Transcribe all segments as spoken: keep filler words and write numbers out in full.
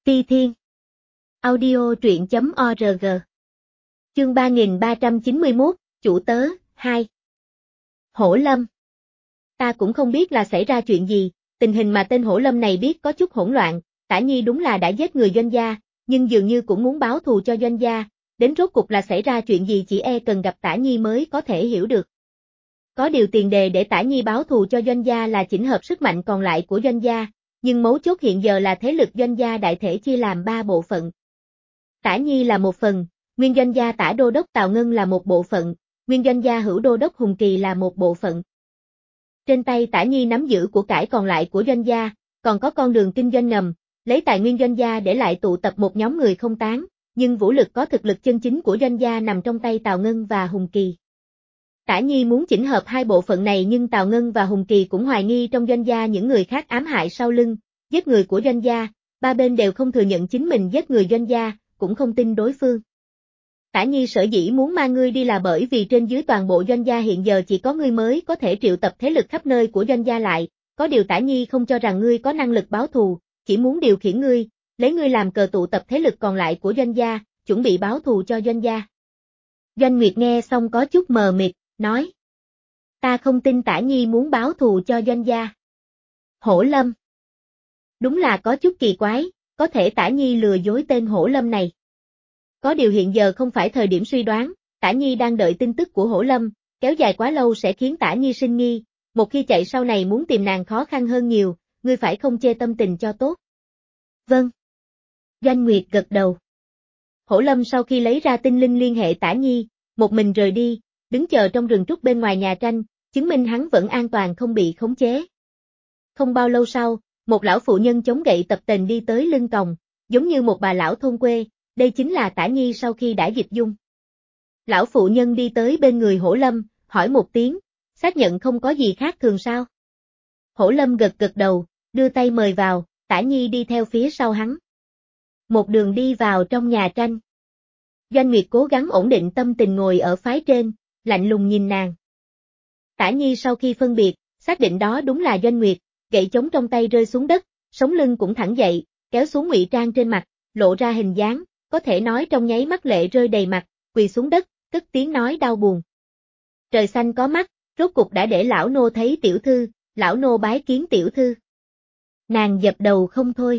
Ti Thiên Audio truyện chấm org. Chương ba nghìn ba trăm chín mươi mốt, Chủ tớ, hai. Hổ Lâm. Ta cũng không biết là xảy ra chuyện gì, tình hình mà tên Hổ Lâm này biết có chút hỗn loạn, Tả Nhi đúng là đã giết người Doanh gia, nhưng dường như cũng muốn báo thù cho Doanh gia, đến rốt cục là xảy ra chuyện gì chỉ e cần gặp Tả Nhi mới có thể hiểu được. Có điều tiền đề để Tả Nhi báo thù cho Doanh gia là chỉnh hợp sức mạnh còn lại của Doanh gia, nhưng mấu chốt hiện giờ là thế lực Doanh gia đại thể chia làm ba bộ phận. Tả Nhi là một phần, Nguyên Doanh gia Tả Đô Đốc Tào Ngân là một bộ phận, Nguyên Doanh gia Hữu Đô Đốc Hùng Kỳ là một bộ phận. Trên tay Tả Nhi nắm giữ của cải còn lại của Doanh gia, còn có con đường kinh doanh ngầm, lấy tài nguyên Doanh gia để lại tụ tập một nhóm người không tán, nhưng vũ lực có thực lực chân chính của Doanh gia nằm trong tay Tào Ngân và Hùng Kỳ. Tả Nhi muốn chỉnh hợp hai bộ phận này nhưng Tào Ngân và Hùng Kỳ cũng hoài nghi trong Doanh gia những người khác ám hại sau lưng, giết người của Doanh gia, ba bên đều không thừa nhận chính mình giết người Doanh gia, cũng không tin đối phương. Tả Nhi sở dĩ muốn mang ngươi đi là bởi vì trên dưới toàn bộ Doanh gia hiện giờ chỉ có ngươi mới có thể triệu tập thế lực khắp nơi của Doanh gia lại, có điều Tả Nhi không cho rằng ngươi có năng lực báo thù, chỉ muốn điều khiển ngươi, lấy ngươi làm cờ tụ tập thế lực còn lại của Doanh gia, chuẩn bị báo thù cho Doanh gia. Doanh Nguyệt nghe xong có chút mờ mịt, nói: Ta không tin Tả Nhi muốn báo thù cho Doanh gia. Hổ Lâm. Đúng là có chút kỳ quái, có thể Tả Nhi lừa dối tên Hổ Lâm này. Có điều hiện giờ không phải thời điểm suy đoán, Tả Nhi đang đợi tin tức của Hổ Lâm, kéo dài quá lâu sẽ khiến Tả Nhi sinh nghi, một khi chạy sau này muốn tìm nàng khó khăn hơn nhiều, ngươi phải không chê tâm tình cho tốt. Vâng. Doanh Nguyệt gật đầu. Hổ Lâm sau khi lấy ra tinh linh liên hệ Tả Nhi, một mình rời đi, đứng chờ trong rừng trúc bên ngoài nhà tranh, chứng minh hắn vẫn an toàn không bị khống chế. Không bao lâu sau, một lão phụ nhân chống gậy tập tễnh đi tới lưng còng, giống như một bà lão thôn quê, đây chính là Tả Nhi sau khi đã dịch dung. Lão phụ nhân đi tới bên người Hổ Lâm, hỏi một tiếng, xác nhận không có gì khác thường sao? Hổ Lâm gật gật đầu, đưa tay mời vào, Tả Nhi đi theo phía sau hắn. Một đường đi vào trong nhà tranh. Doanh Nguyệt cố gắng ổn định tâm tình ngồi ở phái trên, lạnh lùng nhìn nàng. Tả Nhi sau khi phân biệt, xác định đó đúng là Doanh Nguyệt, gậy chống trong tay rơi xuống đất, sống lưng cũng thẳng dậy, kéo xuống ngụy trang trên mặt, lộ ra hình dáng, có thể nói trong nháy mắt lệ rơi đầy mặt, quỳ xuống đất, cất tiếng nói đau buồn. Trời xanh có mắt, rốt cục đã để lão nô thấy tiểu thư, lão nô bái kiến tiểu thư. Nàng dập đầu không thôi.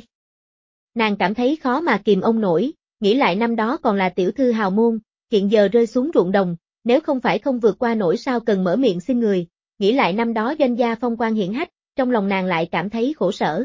Nàng cảm thấy khó mà kìm ông nổi, nghĩ lại năm đó còn là tiểu thư hào môn, hiện giờ rơi xuống ruộng đồng, nếu không phải không vượt qua nổi sao cần mở miệng xin người, nghĩ lại năm đó Doanh gia phong quan hiển hách, trong lòng nàng lại cảm thấy khổ sở.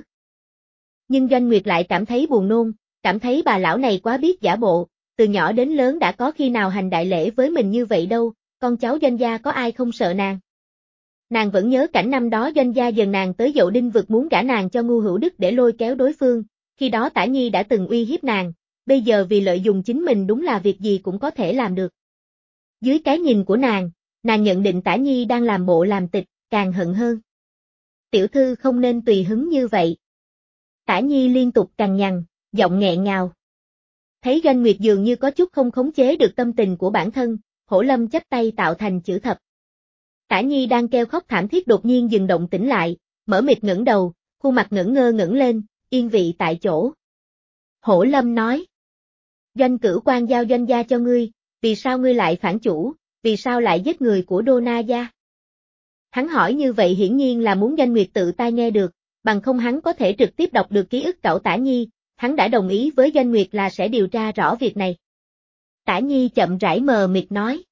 Nhưng Doanh Nguyệt lại cảm thấy buồn nôn, cảm thấy bà lão này quá biết giả bộ, từ nhỏ đến lớn đã có khi nào hành đại lễ với mình như vậy đâu, con cháu Doanh gia có ai không sợ nàng. Nàng vẫn nhớ cảnh năm đó Doanh gia dần nàng tới Dậu Đinh vực muốn gả nàng cho Ngu Hữu Đức để lôi kéo đối phương, khi đó Tả Nhi đã từng uy hiếp nàng, bây giờ vì lợi dụng chính mình đúng là việc gì cũng có thể làm được. Dưới cái nhìn của nàng, nàng nhận định Tả Nhi đang làm bộ làm tịch, càng hận hơn. Tiểu thư không nên tùy hứng như vậy. Tả Nhi liên tục cằn nhằn, giọng nghẹn ngào. Thấy Doanh Nguyệt dường như có chút không khống chế được tâm tình của bản thân, Hổ Lâm chắp tay tạo thành chữ thập. Tả Nhi đang kêu khóc thảm thiết đột nhiên dừng động tĩnh lại, mở mịt ngẩng đầu, khuôn mặt ngẩn ngơ ngẩng lên, yên vị tại chỗ. Hổ Lâm nói: Doanh cửu quan giao Doanh gia cho ngươi, vì sao ngươi lại phản chủ, vì sao lại giết người của Đô Na gia? Hắn hỏi như vậy hiển nhiên là muốn Doanh Nguyệt tự tai nghe được, bằng không hắn có thể trực tiếp đọc được ký ức cậu Tả Nhi, hắn đã đồng ý với Doanh Nguyệt là sẽ điều tra rõ việc này. Tả Nhi chậm rãi mờ mịt nói: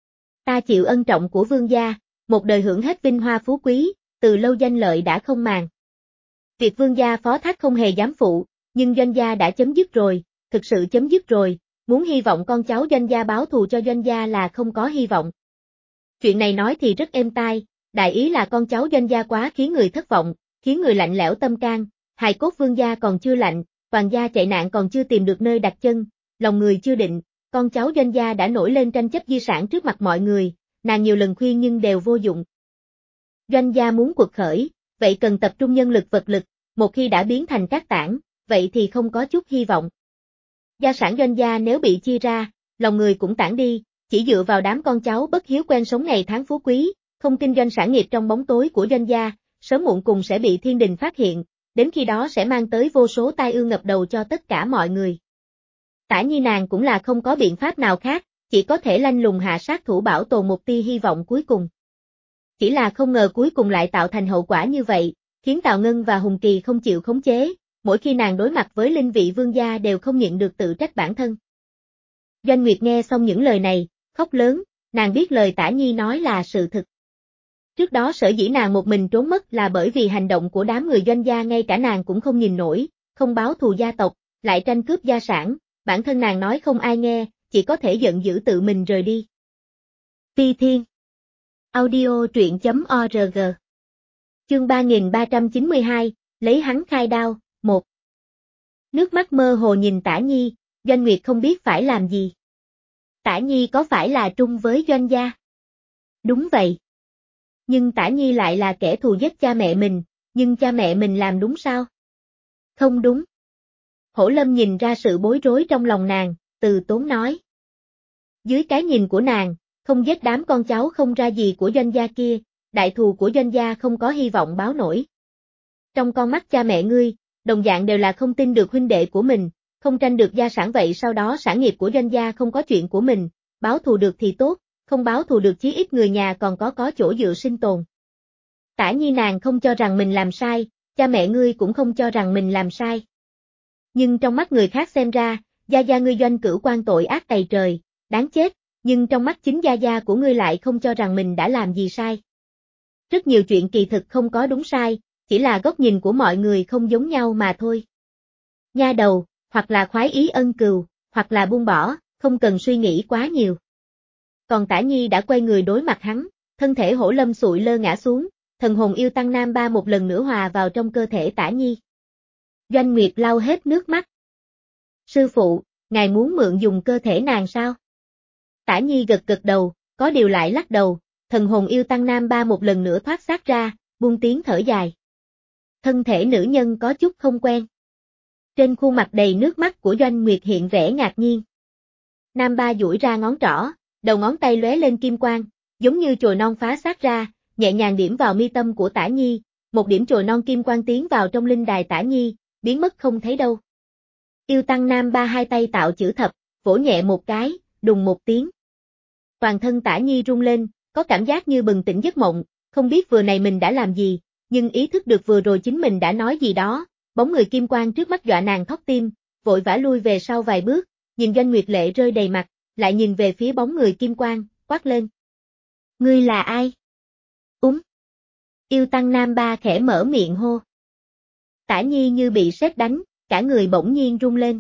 Ta chịu ân trọng của vương gia, một đời hưởng hết vinh hoa phú quý, từ lâu danh lợi đã không màng. Việc vương gia phó thác không hề dám phụ, nhưng Doanh gia đã chấm dứt rồi, thực sự chấm dứt rồi, muốn hy vọng con cháu Doanh gia báo thù cho Doanh gia là không có hy vọng. Chuyện này nói thì rất êm tai, đại ý là con cháu Doanh gia quá khiến người thất vọng, khiến người lạnh lẽo tâm can, hài cốt vương gia còn chưa lạnh, toàn gia chạy nạn còn chưa tìm được nơi đặt chân, lòng người chưa định, con cháu Doanh gia đã nổi lên tranh chấp di sản trước mặt mọi người, nàng nhiều lần khuyên nhưng đều vô dụng. Doanh gia muốn cuộc khởi, vậy cần tập trung nhân lực vật lực, một khi đã biến thành cát tảng, vậy thì không có chút hy vọng. Gia sản Doanh gia nếu bị chia ra, lòng người cũng tản đi, chỉ dựa vào đám con cháu bất hiếu quen sống ngày tháng phú quý, không kinh doanh sản nghiệp trong bóng tối của Doanh gia, sớm muộn cùng sẽ bị thiên đình phát hiện, đến khi đó sẽ mang tới vô số tai ương ngập đầu cho tất cả mọi người. Tả Nhi nàng cũng là không có biện pháp nào khác, chỉ có thể lanh lùng hạ sát thủ bảo tồn một tia hy vọng cuối cùng. Chỉ là không ngờ cuối cùng lại tạo thành hậu quả như vậy, khiến Tào Ngân và Hùng Kỳ không chịu khống chế, mỗi khi nàng đối mặt với linh vị vương gia đều không nhịn được tự trách bản thân. Doanh Nguyệt nghe xong những lời này, khóc lớn, nàng biết lời Tả Nhi nói là sự thực. Trước đó sở dĩ nàng một mình trốn mất là bởi vì hành động của đám người Doanh gia ngay cả nàng cũng không nhìn nổi, không báo thù gia tộc, lại tranh cướp gia sản, bản thân nàng nói không ai nghe, chỉ có thể giận dữ tự mình rời đi. Phi Thiên Audio truyện chấm org Chương ba nghìn ba trăm chín mươi hai, lấy hắn khai đao, một. Nước mắt mơ hồ nhìn Tả Nhi, Doanh Nguyệt không biết phải làm gì. Tả Nhi có phải là trung với Doanh gia? Đúng vậy. Nhưng Tả Nhi lại là kẻ thù giết cha mẹ mình, nhưng cha mẹ mình làm đúng sao? Không đúng. Hổ Lâm nhìn ra sự bối rối trong lòng nàng, từ tốn nói. Dưới cái nhìn của nàng, không giết đám con cháu không ra gì của Doanh gia kia, đại thù của Doanh gia không có hy vọng báo nổi. Trong con mắt cha mẹ ngươi, đồng dạng đều là không tin được huynh đệ của mình, không tranh được gia sản vậy sau đó sản nghiệp của Doanh gia không có chuyện của mình, báo thù được thì tốt, không báo thù được chí ít người nhà còn có có chỗ dựa sinh tồn. Tả Nhi nàng không cho rằng mình làm sai, cha mẹ ngươi cũng không cho rằng mình làm sai. Nhưng trong mắt người khác xem ra, gia gia ngươi Doanh Cửu quan tội ác tày trời, đáng chết, nhưng trong mắt chính gia gia của ngươi lại không cho rằng mình đã làm gì sai. Rất nhiều chuyện kỳ thực không có đúng sai, chỉ là góc nhìn của mọi người không giống nhau mà thôi. Nha đầu, hoặc là khoái ý ân cừu, hoặc là buông bỏ, không cần suy nghĩ quá nhiều. Còn Tả Nhi đã quay người đối mặt hắn, thân thể Hổ Lâm sụi lơ ngã xuống, thần hồn yêu tăng nam ba một lần nữa hòa vào trong cơ thể Tả Nhi. Doanh Nguyệt lau hết nước mắt. Sư phụ, ngài muốn mượn dùng cơ thể nàng sao? Tả Nhi gật gật đầu, có điều lại lắc đầu, thần hồn yêu tăng nam ba một lần nữa thoát xác ra, buông tiếng thở dài. Thân thể nữ nhân có chút không quen. Trên khuôn mặt đầy nước mắt của Doanh Nguyệt hiện vẻ ngạc nhiên. Nam ba duỗi ra ngón trỏ, đầu ngón tay lóe lên kim quang, giống như chồi non phá xác ra, nhẹ nhàng điểm vào mi tâm của Tả Nhi, một điểm chồi non kim quang tiến vào trong linh đài Tả Nhi, biến mất không thấy đâu. Yêu tăng nam ba hai tay tạo chữ thập, vỗ nhẹ một cái, đùng một tiếng. Toàn thân Tả Nhi rung lên, có cảm giác như bừng tỉnh giấc mộng, không biết vừa này mình đã làm gì, nhưng ý thức được vừa rồi chính mình đã nói gì đó, bóng người kim quang trước mắt dọa nàng thót tim, vội vã lui về sau vài bước, nhìn Doanh Nguyệt lệ rơi đầy mặt, lại nhìn về phía bóng người kim quang, quát lên. Ngươi là ai? Úm. Yêu tăng nam ba khẽ mở miệng hô. Tả Nhi như bị sét đánh, cả người bỗng nhiên rung lên.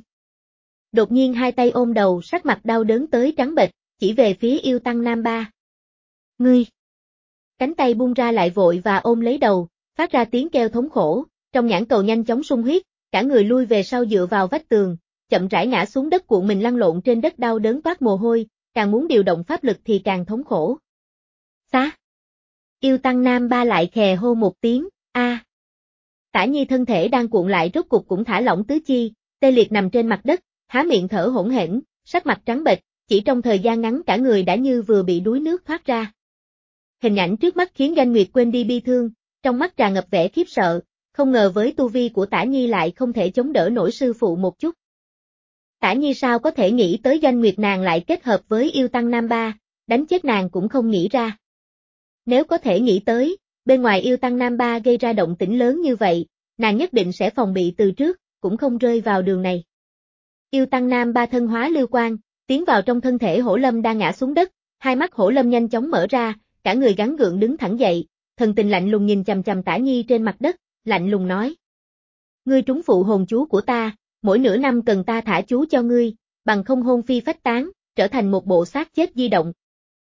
Đột nhiên hai tay ôm đầu, sắc mặt đau đớn tới trắng bệch, chỉ về phía yêu tăng nam ba. Ngươi. Cánh tay buông ra lại vội và ôm lấy đầu, phát ra tiếng kêu thống khổ, trong nhãn cầu nhanh chóng sung huyết, cả người lui về sau dựa vào vách tường, chậm rãi ngã xuống đất cuộn mình lăn lộn trên đất đau đớn toát mồ hôi, càng muốn điều động pháp lực thì càng thống khổ. Xá. Yêu tăng nam ba lại khè hô một tiếng, a. À. Tả Nhi thân thể đang cuộn lại rốt cục cũng thả lỏng tứ chi, tê liệt nằm trên mặt đất, há miệng thở hỗn hển, sắc mặt trắng bệch, chỉ trong thời gian ngắn cả người đã như vừa bị đuối nước thoát ra. Hình ảnh trước mắt khiến Doanh Nguyệt quên đi bi thương, trong mắt tràn ngập vẻ khiếp sợ, không ngờ với tu vi của Tả Nhi lại không thể chống đỡ nổi sư phụ một chút. Tả Nhi sao có thể nghĩ tới Doanh Nguyệt nàng lại kết hợp với yêu tăng nam ba, đánh chết nàng cũng không nghĩ ra. Nếu có thể nghĩ tới, bên ngoài yêu tăng nam ba gây ra động tĩnh lớn như vậy, nàng nhất định sẽ phòng bị từ trước, cũng không rơi vào đường này. Yêu tăng nam ba thân hóa lưu quang, tiến vào trong thân thể Hổ Lâm đang ngã xuống đất, hai mắt Hổ Lâm nhanh chóng mở ra, cả người gắng gượng đứng thẳng dậy, thần tình lạnh lùng nhìn chằm chằm Tả Nhi trên mặt đất, lạnh lùng nói. Ngươi trúng phụ hồn chú của ta, mỗi nửa năm cần ta thả chú cho ngươi, bằng không hồn phi phách tán, trở thành một bộ xác chết di động.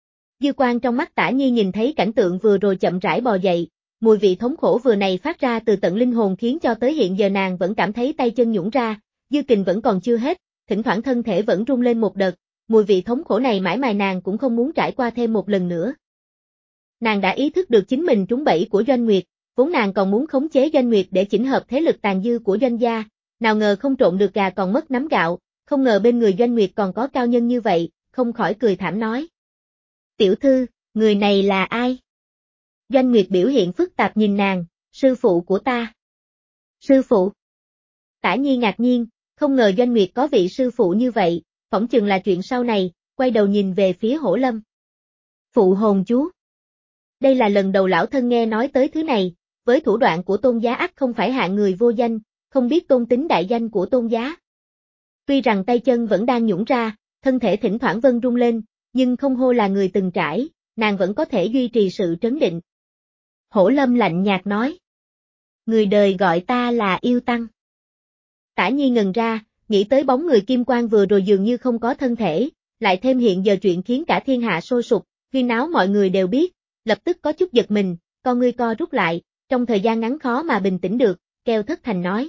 Dư quang trong mắt Tả Nhi nhìn thấy cảnh tượng vừa rồi chậm rãi bò dậy, mùi vị thống khổ vừa này phát ra từ tận linh hồn khiến cho tới hiện giờ nàng vẫn cảm thấy tay chân nhũn ra, dư kình vẫn còn chưa hết, thỉnh thoảng thân thể vẫn rung lên một đợt, mùi vị thống khổ này mãi mãi nàng cũng không muốn trải qua thêm một lần nữa. Nàng đã ý thức được chính mình trúng bẫy của Doanh Nguyệt, vốn nàng còn muốn khống chế Doanh Nguyệt để chỉnh hợp thế lực tàn dư của Doanh gia, nào ngờ không trộn được gà còn mất nắm gạo, không ngờ bên người Doanh Nguyệt còn có cao nhân như vậy, không khỏi cười thảm nói. Tiểu thư, người này là ai? Doanh Nguyệt biểu hiện phức tạp nhìn nàng, sư phụ của ta. Sư phụ. Tả Nhi ngạc nhiên, không ngờ Doanh Nguyệt có vị sư phụ như vậy, phỏng chừng là chuyện sau này, quay đầu nhìn về phía Hổ Lâm. Phụ hồn chú. Đây là lần đầu lão thân nghe nói tới thứ này, với thủ đoạn của Tôn Giá ắt không phải hạng người vô danh, không biết tôn tính đại danh của Tôn Giá. Tuy rằng tay chân vẫn đang nhũn ra, thân thể thỉnh thoảng vân rung lên, nhưng không hô là người từng trải, nàng vẫn có thể duy trì sự trấn định. Hổ Lâm lạnh nhạt nói. Người đời gọi ta là yêu tăng. Tả Nhi ngần ra, nghĩ tới bóng người kim quang vừa rồi dường như không có thân thể, lại thêm hiện giờ chuyện khiến cả thiên hạ sôi sục, huyên náo mọi người đều biết, lập tức có chút giật mình, con ngươi co rút lại, trong thời gian ngắn khó mà bình tĩnh được, kêu thất thành nói.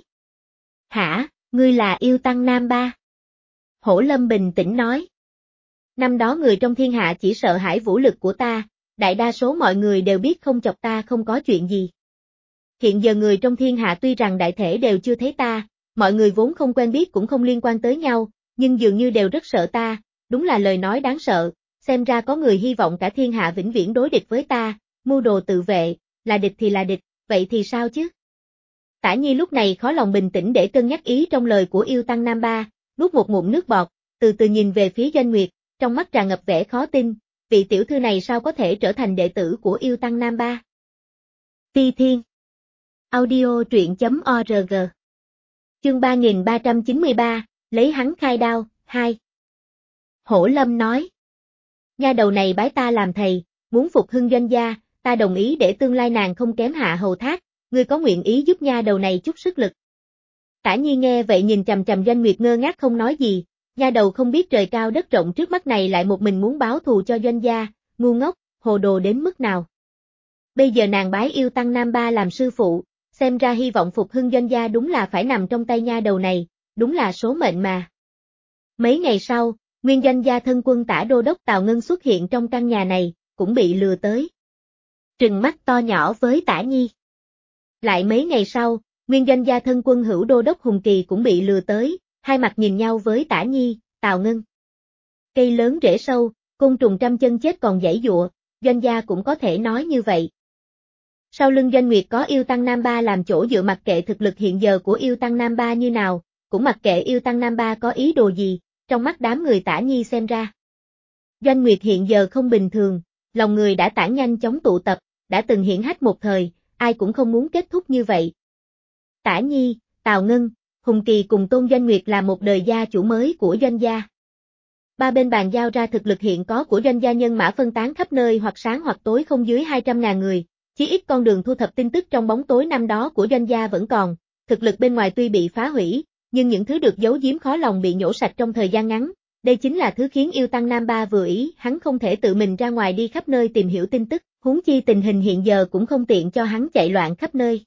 Hả, ngươi là yêu tăng Nam Ba? Hổ Lâm bình tĩnh nói. Năm đó người trong thiên hạ chỉ sợ hãi vũ lực của ta, đại đa số mọi người đều biết không chọc ta không có chuyện gì. Hiện giờ người trong thiên hạ tuy rằng đại thể đều chưa thấy ta, mọi người vốn không quen biết cũng không liên quan tới nhau, nhưng dường như đều rất sợ ta, đúng là lời nói đáng sợ, xem ra có người hy vọng cả thiên hạ vĩnh viễn đối địch với ta, mưu đồ tự vệ, là địch thì là địch, vậy thì sao chứ? Tả Nhi lúc này khó lòng bình tĩnh để cân nhắc ý trong lời của yêu tăng Nam Ba, nuốt một ngụm nước bọt, từ từ nhìn về phía Doanh Nguyệt, trong mắt tràn ngập vẻ khó tin, vị tiểu thư này sao có thể trở thành đệ tử của yêu tăng Nam Ba? Phi Thiên. Audio truyện chấm org. Chương ba nghìn ba trăm chín mươi ba, lấy hắn khai đao, hai. Hổ Lâm nói. Nha đầu này bái ta làm thầy, muốn phục hưng Doanh gia, ta đồng ý để tương lai nàng không kém hạ hầu thác, ngươi có nguyện ý giúp nha đầu này chút sức lực. Tả Nhi nghe vậy nhìn chằm chằm Doanh Nguyệt ngơ ngác không nói gì, nha đầu không biết trời cao đất rộng trước mắt này lại một mình muốn báo thù cho Doanh gia, ngu ngốc, hồ đồ đến mức nào. Bây giờ nàng bái yêu tăng Nam Ba làm sư phụ, xem ra hy vọng phục hưng Doanh gia đúng là phải nằm trong tay nha đầu này, đúng là số mệnh mà. Mấy ngày sau, nguyên Doanh gia thân quân Tả Đô đốc Tào Ngân xuất hiện trong căn nhà này, cũng bị lừa tới. Trừng mắt to nhỏ với Tả Nhi. Lại mấy ngày sau, nguyên Doanh gia thân quân Hữu Đô đốc Hùng Kỳ cũng bị lừa tới, hai mặt nhìn nhau với Tả Nhi, Tào Ngân. Cây lớn rễ sâu, côn trùng trăm chân chết còn giãy giụa, Doanh gia cũng có thể nói như vậy. Sau lưng Doanh Nguyệt có yêu tăng Nam Ba làm chỗ dựa, mặc kệ thực lực hiện giờ của yêu tăng Nam Ba như nào, cũng mặc kệ yêu tăng Nam Ba có ý đồ gì, trong mắt đám người Tả Nhi xem ra. Doanh Nguyệt hiện giờ không bình thường, lòng người đã tản nhanh chóng tụ tập, đã từng hiển hách một thời, ai cũng không muốn kết thúc như vậy. Tả Nhi, Tào Ngân, Hùng Kỳ cùng Tôn Doanh Nguyệt là một đời gia chủ mới của Doanh gia. Ba bên bàn giao ra thực lực hiện có của Doanh gia, nhân mã phân tán khắp nơi, hoặc sáng hoặc tối không dưới hai trăm ngàn người, chí ít con đường thu thập tin tức trong bóng tối năm đó của Doanh gia vẫn còn, thực lực bên ngoài tuy bị phá hủy, nhưng những thứ được giấu giếm khó lòng bị nhổ sạch trong thời gian ngắn, đây chính là thứ khiến yêu tăng Nam Ba vừa ý, hắn không thể tự mình ra ngoài đi khắp nơi tìm hiểu tin tức, huống chi tình hình hiện giờ cũng không tiện cho hắn chạy loạn khắp nơi.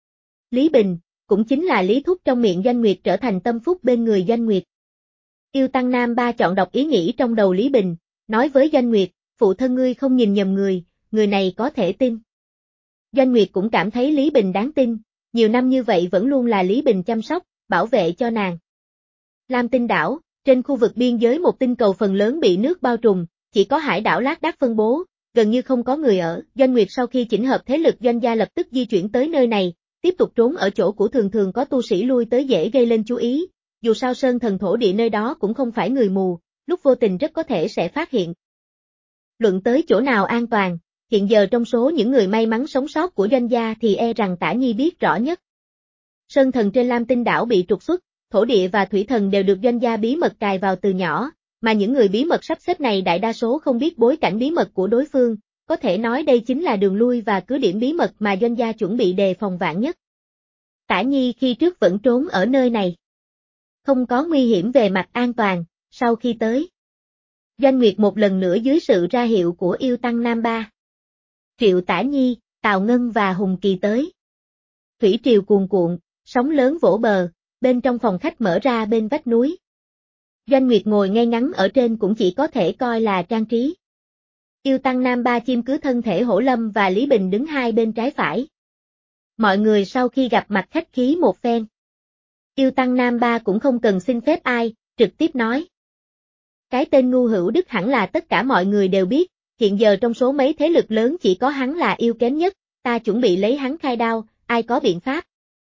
Lý Bình, cũng chính là Lý Thúc trong miệng Doanh Nguyệt, trở thành tâm phúc bên người Doanh Nguyệt. Yêu tăng Nam Ba chọn đọc ý nghĩ trong đầu Lý Bình, nói với Doanh Nguyệt, phụ thân ngươi không nhìn nhầm người, người này có thể tin. Doanh Nguyệt cũng cảm thấy Lý Bình đáng tin, nhiều năm như vậy vẫn luôn là Lý Bình chăm sóc, bảo vệ cho nàng. Lam Tinh đảo, trên khu vực biên giới một tinh cầu phần lớn bị nước bao trùm, chỉ có hải đảo lác đác phân bố, gần như không có người ở. Doanh Nguyệt sau khi chỉnh hợp thế lực Doanh gia lập tức di chuyển tới nơi này, tiếp tục trốn ở chỗ cũ, thường thường có tu sĩ lui tới dễ gây lên chú ý, dù sao sơn thần thổ địa nơi đó cũng không phải người mù, lúc vô tình rất có thể sẽ phát hiện. Luận tới chỗ nào an toàn, hiện giờ trong số những người may mắn sống sót của Doanh gia thì e rằng Tả Nhi biết rõ nhất. Sơn thần trên Lam Tinh đảo bị trục xuất, thổ địa và thủy thần đều được Doanh gia bí mật cài vào từ nhỏ, mà những người bí mật sắp xếp này đại đa số không biết bối cảnh bí mật của đối phương, có thể nói đây chính là đường lui và cứ điểm bí mật mà Doanh gia chuẩn bị đề phòng vạn nhất. Tả Nhi khi trước vẫn trốn ở nơi này, không có nguy hiểm về mặt an toàn, sau khi tới. Doanh Nguyệt một lần nữa dưới sự ra hiệu của yêu tăng Nam Ba, triệu Tả Nhi, Tào Ngân và Hùng Kỳ tới. Thủy triều cuồn cuộn, sóng lớn vỗ bờ, bên trong phòng khách mở ra bên vách núi. Doanh Nguyệt ngồi ngay ngắn ở trên cũng chỉ có thể coi là trang trí. Yêu tăng Nam Ba chiêm cứ thân thể Hổ Lâm và Lý Bình đứng hai bên trái phải. Mọi người sau khi gặp mặt khách khí một phen. Yêu tăng Nam Ba cũng không cần xin phép ai, trực tiếp nói. Cái tên ngu Hữu Đức hẳn là tất cả mọi người đều biết, hiện giờ trong số mấy thế lực lớn chỉ có hắn là yêu kém nhất, ta chuẩn bị lấy hắn khai đao, ai có biện pháp?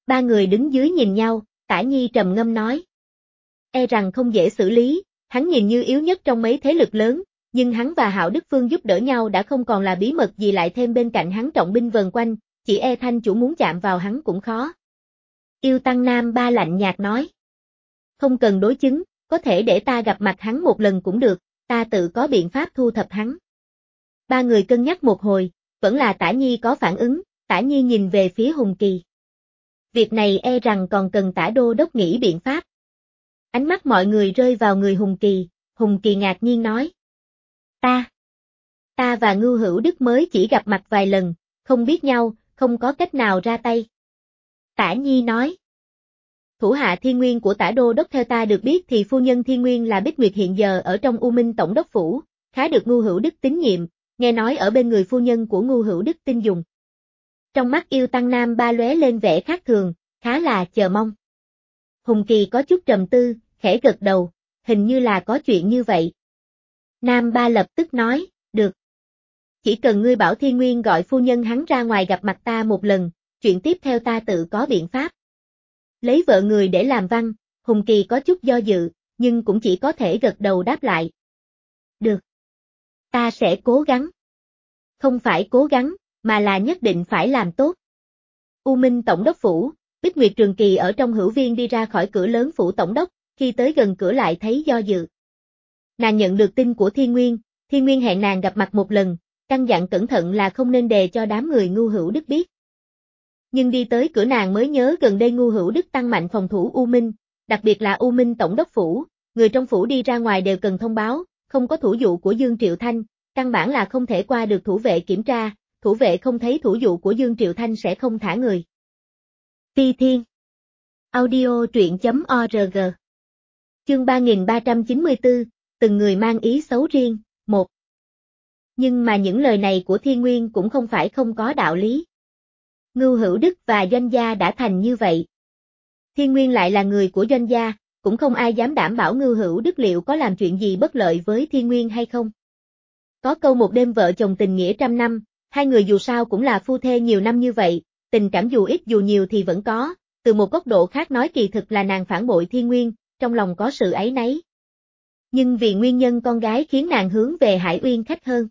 Ba người đứng dưới nhìn nhau, Tả Nhi trầm ngâm nói. E rằng không dễ xử lý, hắn nhìn như yếu nhất trong mấy thế lực lớn, nhưng hắn và Hạo Đức Phương giúp đỡ nhau đã không còn là bí mật gì, lại thêm bên cạnh hắn trọng binh vần quanh, chỉ e Thanh chủ muốn chạm vào hắn cũng khó. Yêu Tăng Nam Ba lạnh nhạt nói. Không cần đối chứng, có thể để ta gặp mặt hắn một lần cũng được, ta tự có biện pháp thu thập hắn. Ba người cân nhắc một hồi, vẫn là Tả Nhi có phản ứng, Tả Nhi nhìn về phía Hùng Kỳ. Việc này e rằng còn cần Tả Đô Đốc nghĩ biện pháp. Ánh mắt mọi người rơi vào người Hùng Kỳ, Hùng Kỳ ngạc nhiên nói. Ta, ta và Ngưu Hữu Đức mới chỉ gặp mặt vài lần, không biết nhau, không có cách nào ra tay. Tả Nhi nói. Thủ hạ Thiên Nguyên của Tả Đô Đốc theo ta được biết thì phu nhân Thiên Nguyên là Bích Nguyệt hiện giờ ở trong U Minh Tổng đốc phủ, khá được Ngưu Hữu Đức tín nhiệm, nghe nói ở bên người phu nhân của Ngưu Hữu Đức tin dùng. Trong mắt Yêu Tăng Nam Ba lóe lên vẻ khác thường, khá là chờ mong. Hùng Kỳ có chút trầm tư, khẽ gật đầu, hình như là có chuyện như vậy. Nam Ba lập tức nói, được. Chỉ cần ngươi bảo Thiên Nguyên gọi phu nhân hắn ra ngoài gặp mặt ta một lần, chuyện tiếp theo ta tự có biện pháp. Lấy vợ người để làm văn, Hùng Kỳ có chút do dự, nhưng cũng chỉ có thể gật đầu đáp lại. Được. Ta sẽ cố gắng. Không phải cố gắng, mà là nhất định phải làm tốt. U Minh Tổng đốc phủ, Bích Nguyệt Trường Kỳ ở trong hữu viên đi ra khỏi cửa lớn phủ tổng đốc, khi tới gần cửa lại thấy do dự. Nàng nhận được tin của Thiên Nguyên, Thiên Nguyên hẹn nàng gặp mặt một lần, căn dặn cẩn thận là không nên đề cho đám người Ngưu Hữu Đức biết. Nhưng đi tới cửa nàng mới nhớ gần đây Ngưu Hữu Đức tăng mạnh phòng thủ U Minh, đặc biệt là U Minh Tổng đốc phủ, người trong phủ đi ra ngoài đều cần thông báo, không có thủ dụ của Dương Triệu Thanh, căn bản là không thể qua được thủ vệ kiểm tra, thủ vệ không thấy thủ dụ của Dương Triệu Thanh sẽ không thả người. Phi Thiên Audio truyện.org Chương ba nghìn ba trăm chín mươi tư, từng người mang ý xấu riêng, một. Nhưng mà những lời này của Thiên Nguyên cũng không phải không có đạo lý. Ngưu Hữu Đức và Doanh gia đã thành như vậy. Thiên Nguyên lại là người của Doanh gia, cũng không ai dám đảm bảo Ngưu Hữu Đức liệu có làm chuyện gì bất lợi với Thiên Nguyên hay không. Có câu một đêm vợ chồng tình nghĩa trăm năm, hai người dù sao cũng là phu thê nhiều năm như vậy, tình cảm dù ít dù nhiều thì vẫn có, từ một góc độ khác nói kỳ thực là nàng phản bội Thiên Nguyên, trong lòng có sự áy náy. Nhưng vì nguyên nhân con gái khiến nàng hướng về Hải Uyên Khách hơn.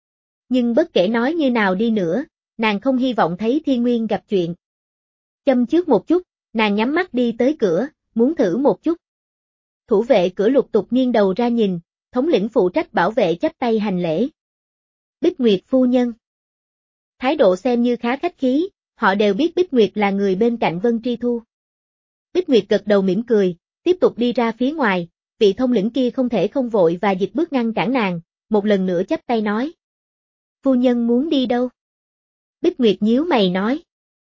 Nhưng bất kể nói như nào đi nữa, nàng không hy vọng thấy Thiên Nguyên gặp chuyện. Châm trước một chút, nàng nhắm mắt đi tới cửa, muốn thử một chút. Thủ vệ cửa lục tục nghiêng đầu ra nhìn, thống lĩnh phụ trách bảo vệ chắp tay hành lễ. Bích Nguyệt phu nhân. Thái độ xem như khá khách khí, họ đều biết Bích Nguyệt là người bên cạnh Vân Tri Thu. Bích Nguyệt gật đầu mỉm cười, tiếp tục đi ra phía ngoài, vị thông lĩnh kia không thể không vội và dịch bước ngăn cản nàng, một lần nữa chắp tay nói. Phu nhân muốn đi đâu? Bích Nguyệt nhíu mày nói.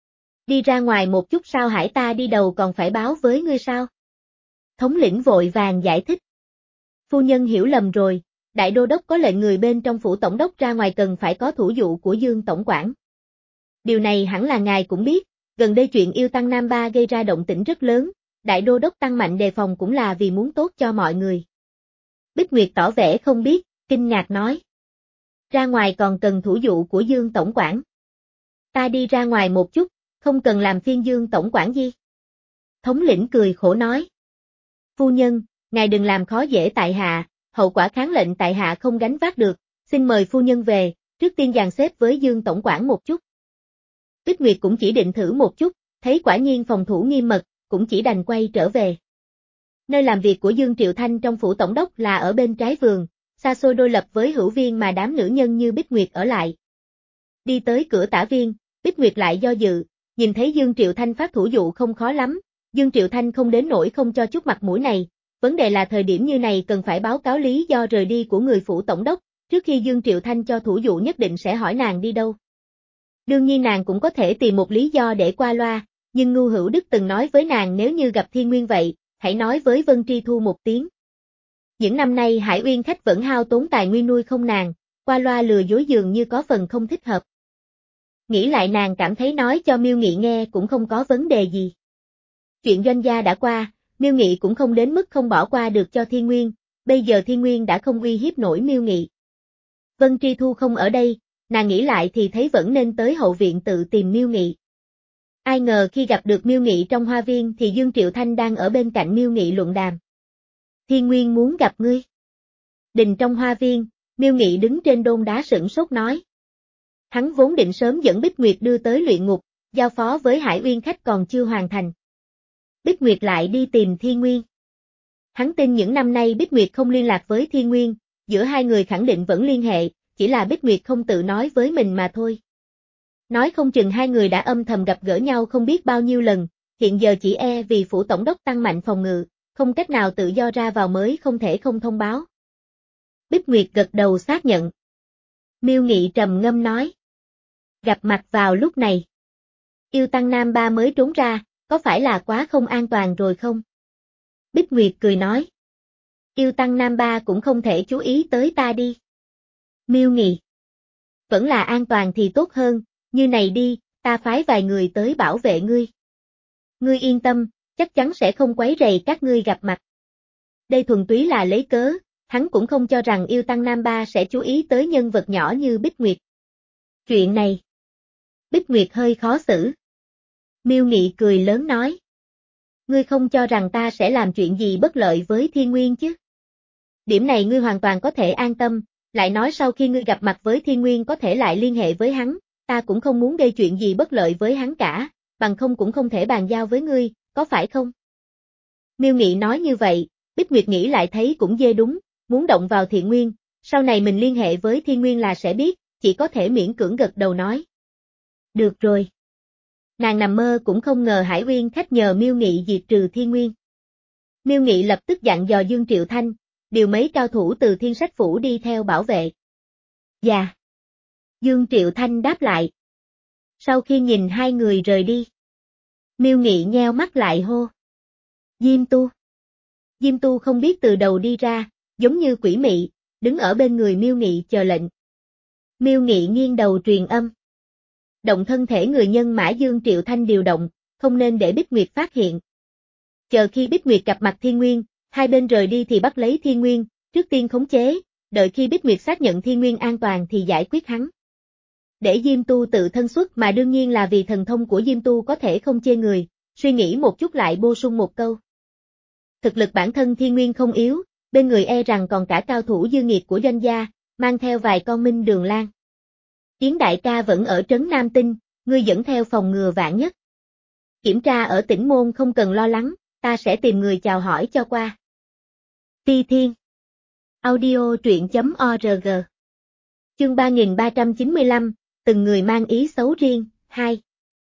Đi ra ngoài một chút sao hãy ta đi đầu còn phải báo với ngươi sao? Thống lĩnh vội vàng giải thích. Phu nhân hiểu lầm rồi, đại đô đốc có lệnh người bên trong phủ tổng đốc ra ngoài cần phải có thủ dụ của Dương tổng quản. Điều này hẳn là ngài cũng biết, gần đây chuyện Yêu Tăng Nam Ba gây ra động tĩnh rất lớn, đại đô đốc tăng mạnh đề phòng cũng là vì muốn tốt cho mọi người. Bích Nguyệt tỏ vẻ không biết, kinh ngạc nói. Ra ngoài còn cần thủ dụ của Dương tổng quản. Ta đi ra ngoài một chút, không cần làm phiên Dương tổng quản gì. Thống lĩnh cười khổ nói. Phu nhân, ngài đừng làm khó dễ tại hạ, hậu quả kháng lệnh tại hạ không gánh vác được, xin mời phu nhân về, trước tiên dàn xếp với Dương tổng quản một chút. Bích Nguyệt cũng chỉ định thử một chút, thấy quả nhiên phòng thủ nghiêm mật, cũng chỉ đành quay trở về. Nơi làm việc của Dương Triệu Thanh trong phủ tổng đốc là ở bên trái vườn, xa xôi đôi lập với hữu viên mà đám nữ nhân như Bích Nguyệt ở lại. Đi tới cửa tả viên, Bích Nguyệt lại do dự, nhìn thấy Dương Triệu Thanh phát thủ dụ không khó lắm, Dương Triệu Thanh không đến nỗi không cho chút mặt mũi này, vấn đề là thời điểm như này cần phải báo cáo lý do rời đi của người phủ tổng đốc, trước khi Dương Triệu Thanh cho thủ dụ nhất định sẽ hỏi nàng đi đâu. Đương nhiên nàng cũng có thể tìm một lý do để qua loa, nhưng Ngưu Hữu Đức từng nói với nàng nếu như gặp Thiên Nguyên vậy, hãy nói với Vân Tri Thu một tiếng. Những năm nay Hải Uyên Khách vẫn hao tốn tài nguyên nuôi không nàng, qua loa lừa dối dường như có phần không thích hợp. Nghĩ lại nàng cảm thấy nói cho Miêu Nghị nghe cũng không có vấn đề gì. Chuyện Doanh gia đã qua, Miêu Nghị cũng không đến mức không bỏ qua được cho Thiên Nguyên, bây giờ Thiên Nguyên đã không uy hiếp nổi Miêu Nghị. Vân Tri Thu không ở đây, nàng nghĩ lại thì thấy vẫn nên tới hậu viện tự tìm Miêu Nghị. Ai ngờ khi gặp được Miêu Nghị trong hoa viên thì Dương Triệu Thanh đang ở bên cạnh Miêu Nghị luận đàm. Thiên Nguyên muốn gặp ngươi. Đình trong hoa viên, Miêu Nghị đứng trên đôn đá sửng sốt nói. Hắn vốn định sớm dẫn Bích Nguyệt đưa tới luyện ngục, giao phó với Hải Uyên khách còn chưa hoàn thành. Bích Nguyệt lại đi tìm Thiên Nguyên. Hắn tin những năm nay Bích Nguyệt không liên lạc với Thiên Nguyên, giữa hai người khẳng định vẫn liên hệ, chỉ là Bích Nguyệt không tự nói với mình mà thôi. Nói không chừng hai người đã âm thầm gặp gỡ nhau không biết bao nhiêu lần, hiện giờ chỉ e vì phủ tổng đốc tăng mạnh phòng ngự, không cách nào tự do ra vào mới không thể không thông báo. Bích Nguyệt gật đầu xác nhận. Miêu Nghị trầm ngâm nói. Gặp mặt vào lúc này. Yêu Tăng Nam Ba mới trốn ra, có phải là quá không an toàn rồi không? Bích Nguyệt cười nói. Yêu Tăng Nam Ba cũng không thể chú ý tới ta đi. Miêu Nghị. Vẫn là an toàn thì tốt hơn, như này đi, ta phái vài người tới bảo vệ ngươi. Ngươi yên tâm, chắc chắn sẽ không quấy rầy các ngươi gặp mặt. Đây thuần túy là lấy cớ, hắn cũng không cho rằng Yêu Tăng Nam Ba sẽ chú ý tới nhân vật nhỏ như Bích Nguyệt. Chuyện này. Bích Nguyệt hơi khó xử. Miêu Nghị cười lớn nói. Ngươi không cho rằng ta sẽ làm chuyện gì bất lợi với Thiên Nguyên chứ? Điểm này ngươi hoàn toàn có thể an tâm, lại nói sau khi ngươi gặp mặt với Thiên Nguyên có thể lại liên hệ với hắn, ta cũng không muốn gây chuyện gì bất lợi với hắn cả, bằng không cũng không thể bàn giao với ngươi, có phải không? Miêu Nghị nói như vậy, Bích Nguyệt nghĩ lại thấy cũng dê đúng, muốn động vào Thiện Nguyên, sau này mình liên hệ với Thiên Nguyên là sẽ biết, chỉ có thể miễn cưỡng gật đầu nói. Được rồi. Nàng nằm mơ cũng không ngờ Hải Uyên khách nhờ Miêu Nghị diệt trừ Thiên Nguyên. Miêu Nghị lập tức dặn dò Dương Triệu Thanh, điều mấy cao thủ từ Thiên Sách Phủ đi theo bảo vệ. Dạ. Dương Triệu Thanh đáp lại. Sau khi nhìn hai người rời đi, Miêu Nghị nheo mắt lại hô. Diêm Tu. Diêm Tu không biết từ đầu đi ra, giống như quỷ mị, đứng ở bên người Miêu Nghị chờ lệnh. Miêu Nghị nghiêng đầu truyền âm. Động thân thể người nhân mã Dương Triệu Thanh điều động, không nên để Bích Nguyệt phát hiện. Chờ khi Bích Nguyệt gặp mặt Thiên Nguyên, hai bên rời đi thì bắt lấy Thiên Nguyên, trước tiên khống chế, đợi khi Bích Nguyệt xác nhận Thiên Nguyên an toàn thì giải quyết hắn. Để Diêm Tu tự thân xuất mà đương nhiên là vì thần thông của Diêm Tu có thể không chê người, suy nghĩ một chút lại bổ sung một câu. Thực lực bản thân Thiên Nguyên không yếu, bên người e rằng còn cả cao thủ dư nghiệt của doanh gia, mang theo vài con Minh Đường Lan. Chiến đại ca vẫn ở trấn Nam Tinh, ngươi dẫn theo phòng ngừa vạn nhất. Kiểm tra ở tỉnh môn không cần lo lắng, ta sẽ tìm người chào hỏi cho qua. Ti Thiên. Audio truyện chấm org. Chương ba nghìn ba trăm chín mươi lăm, từng người mang ý xấu riêng, hai.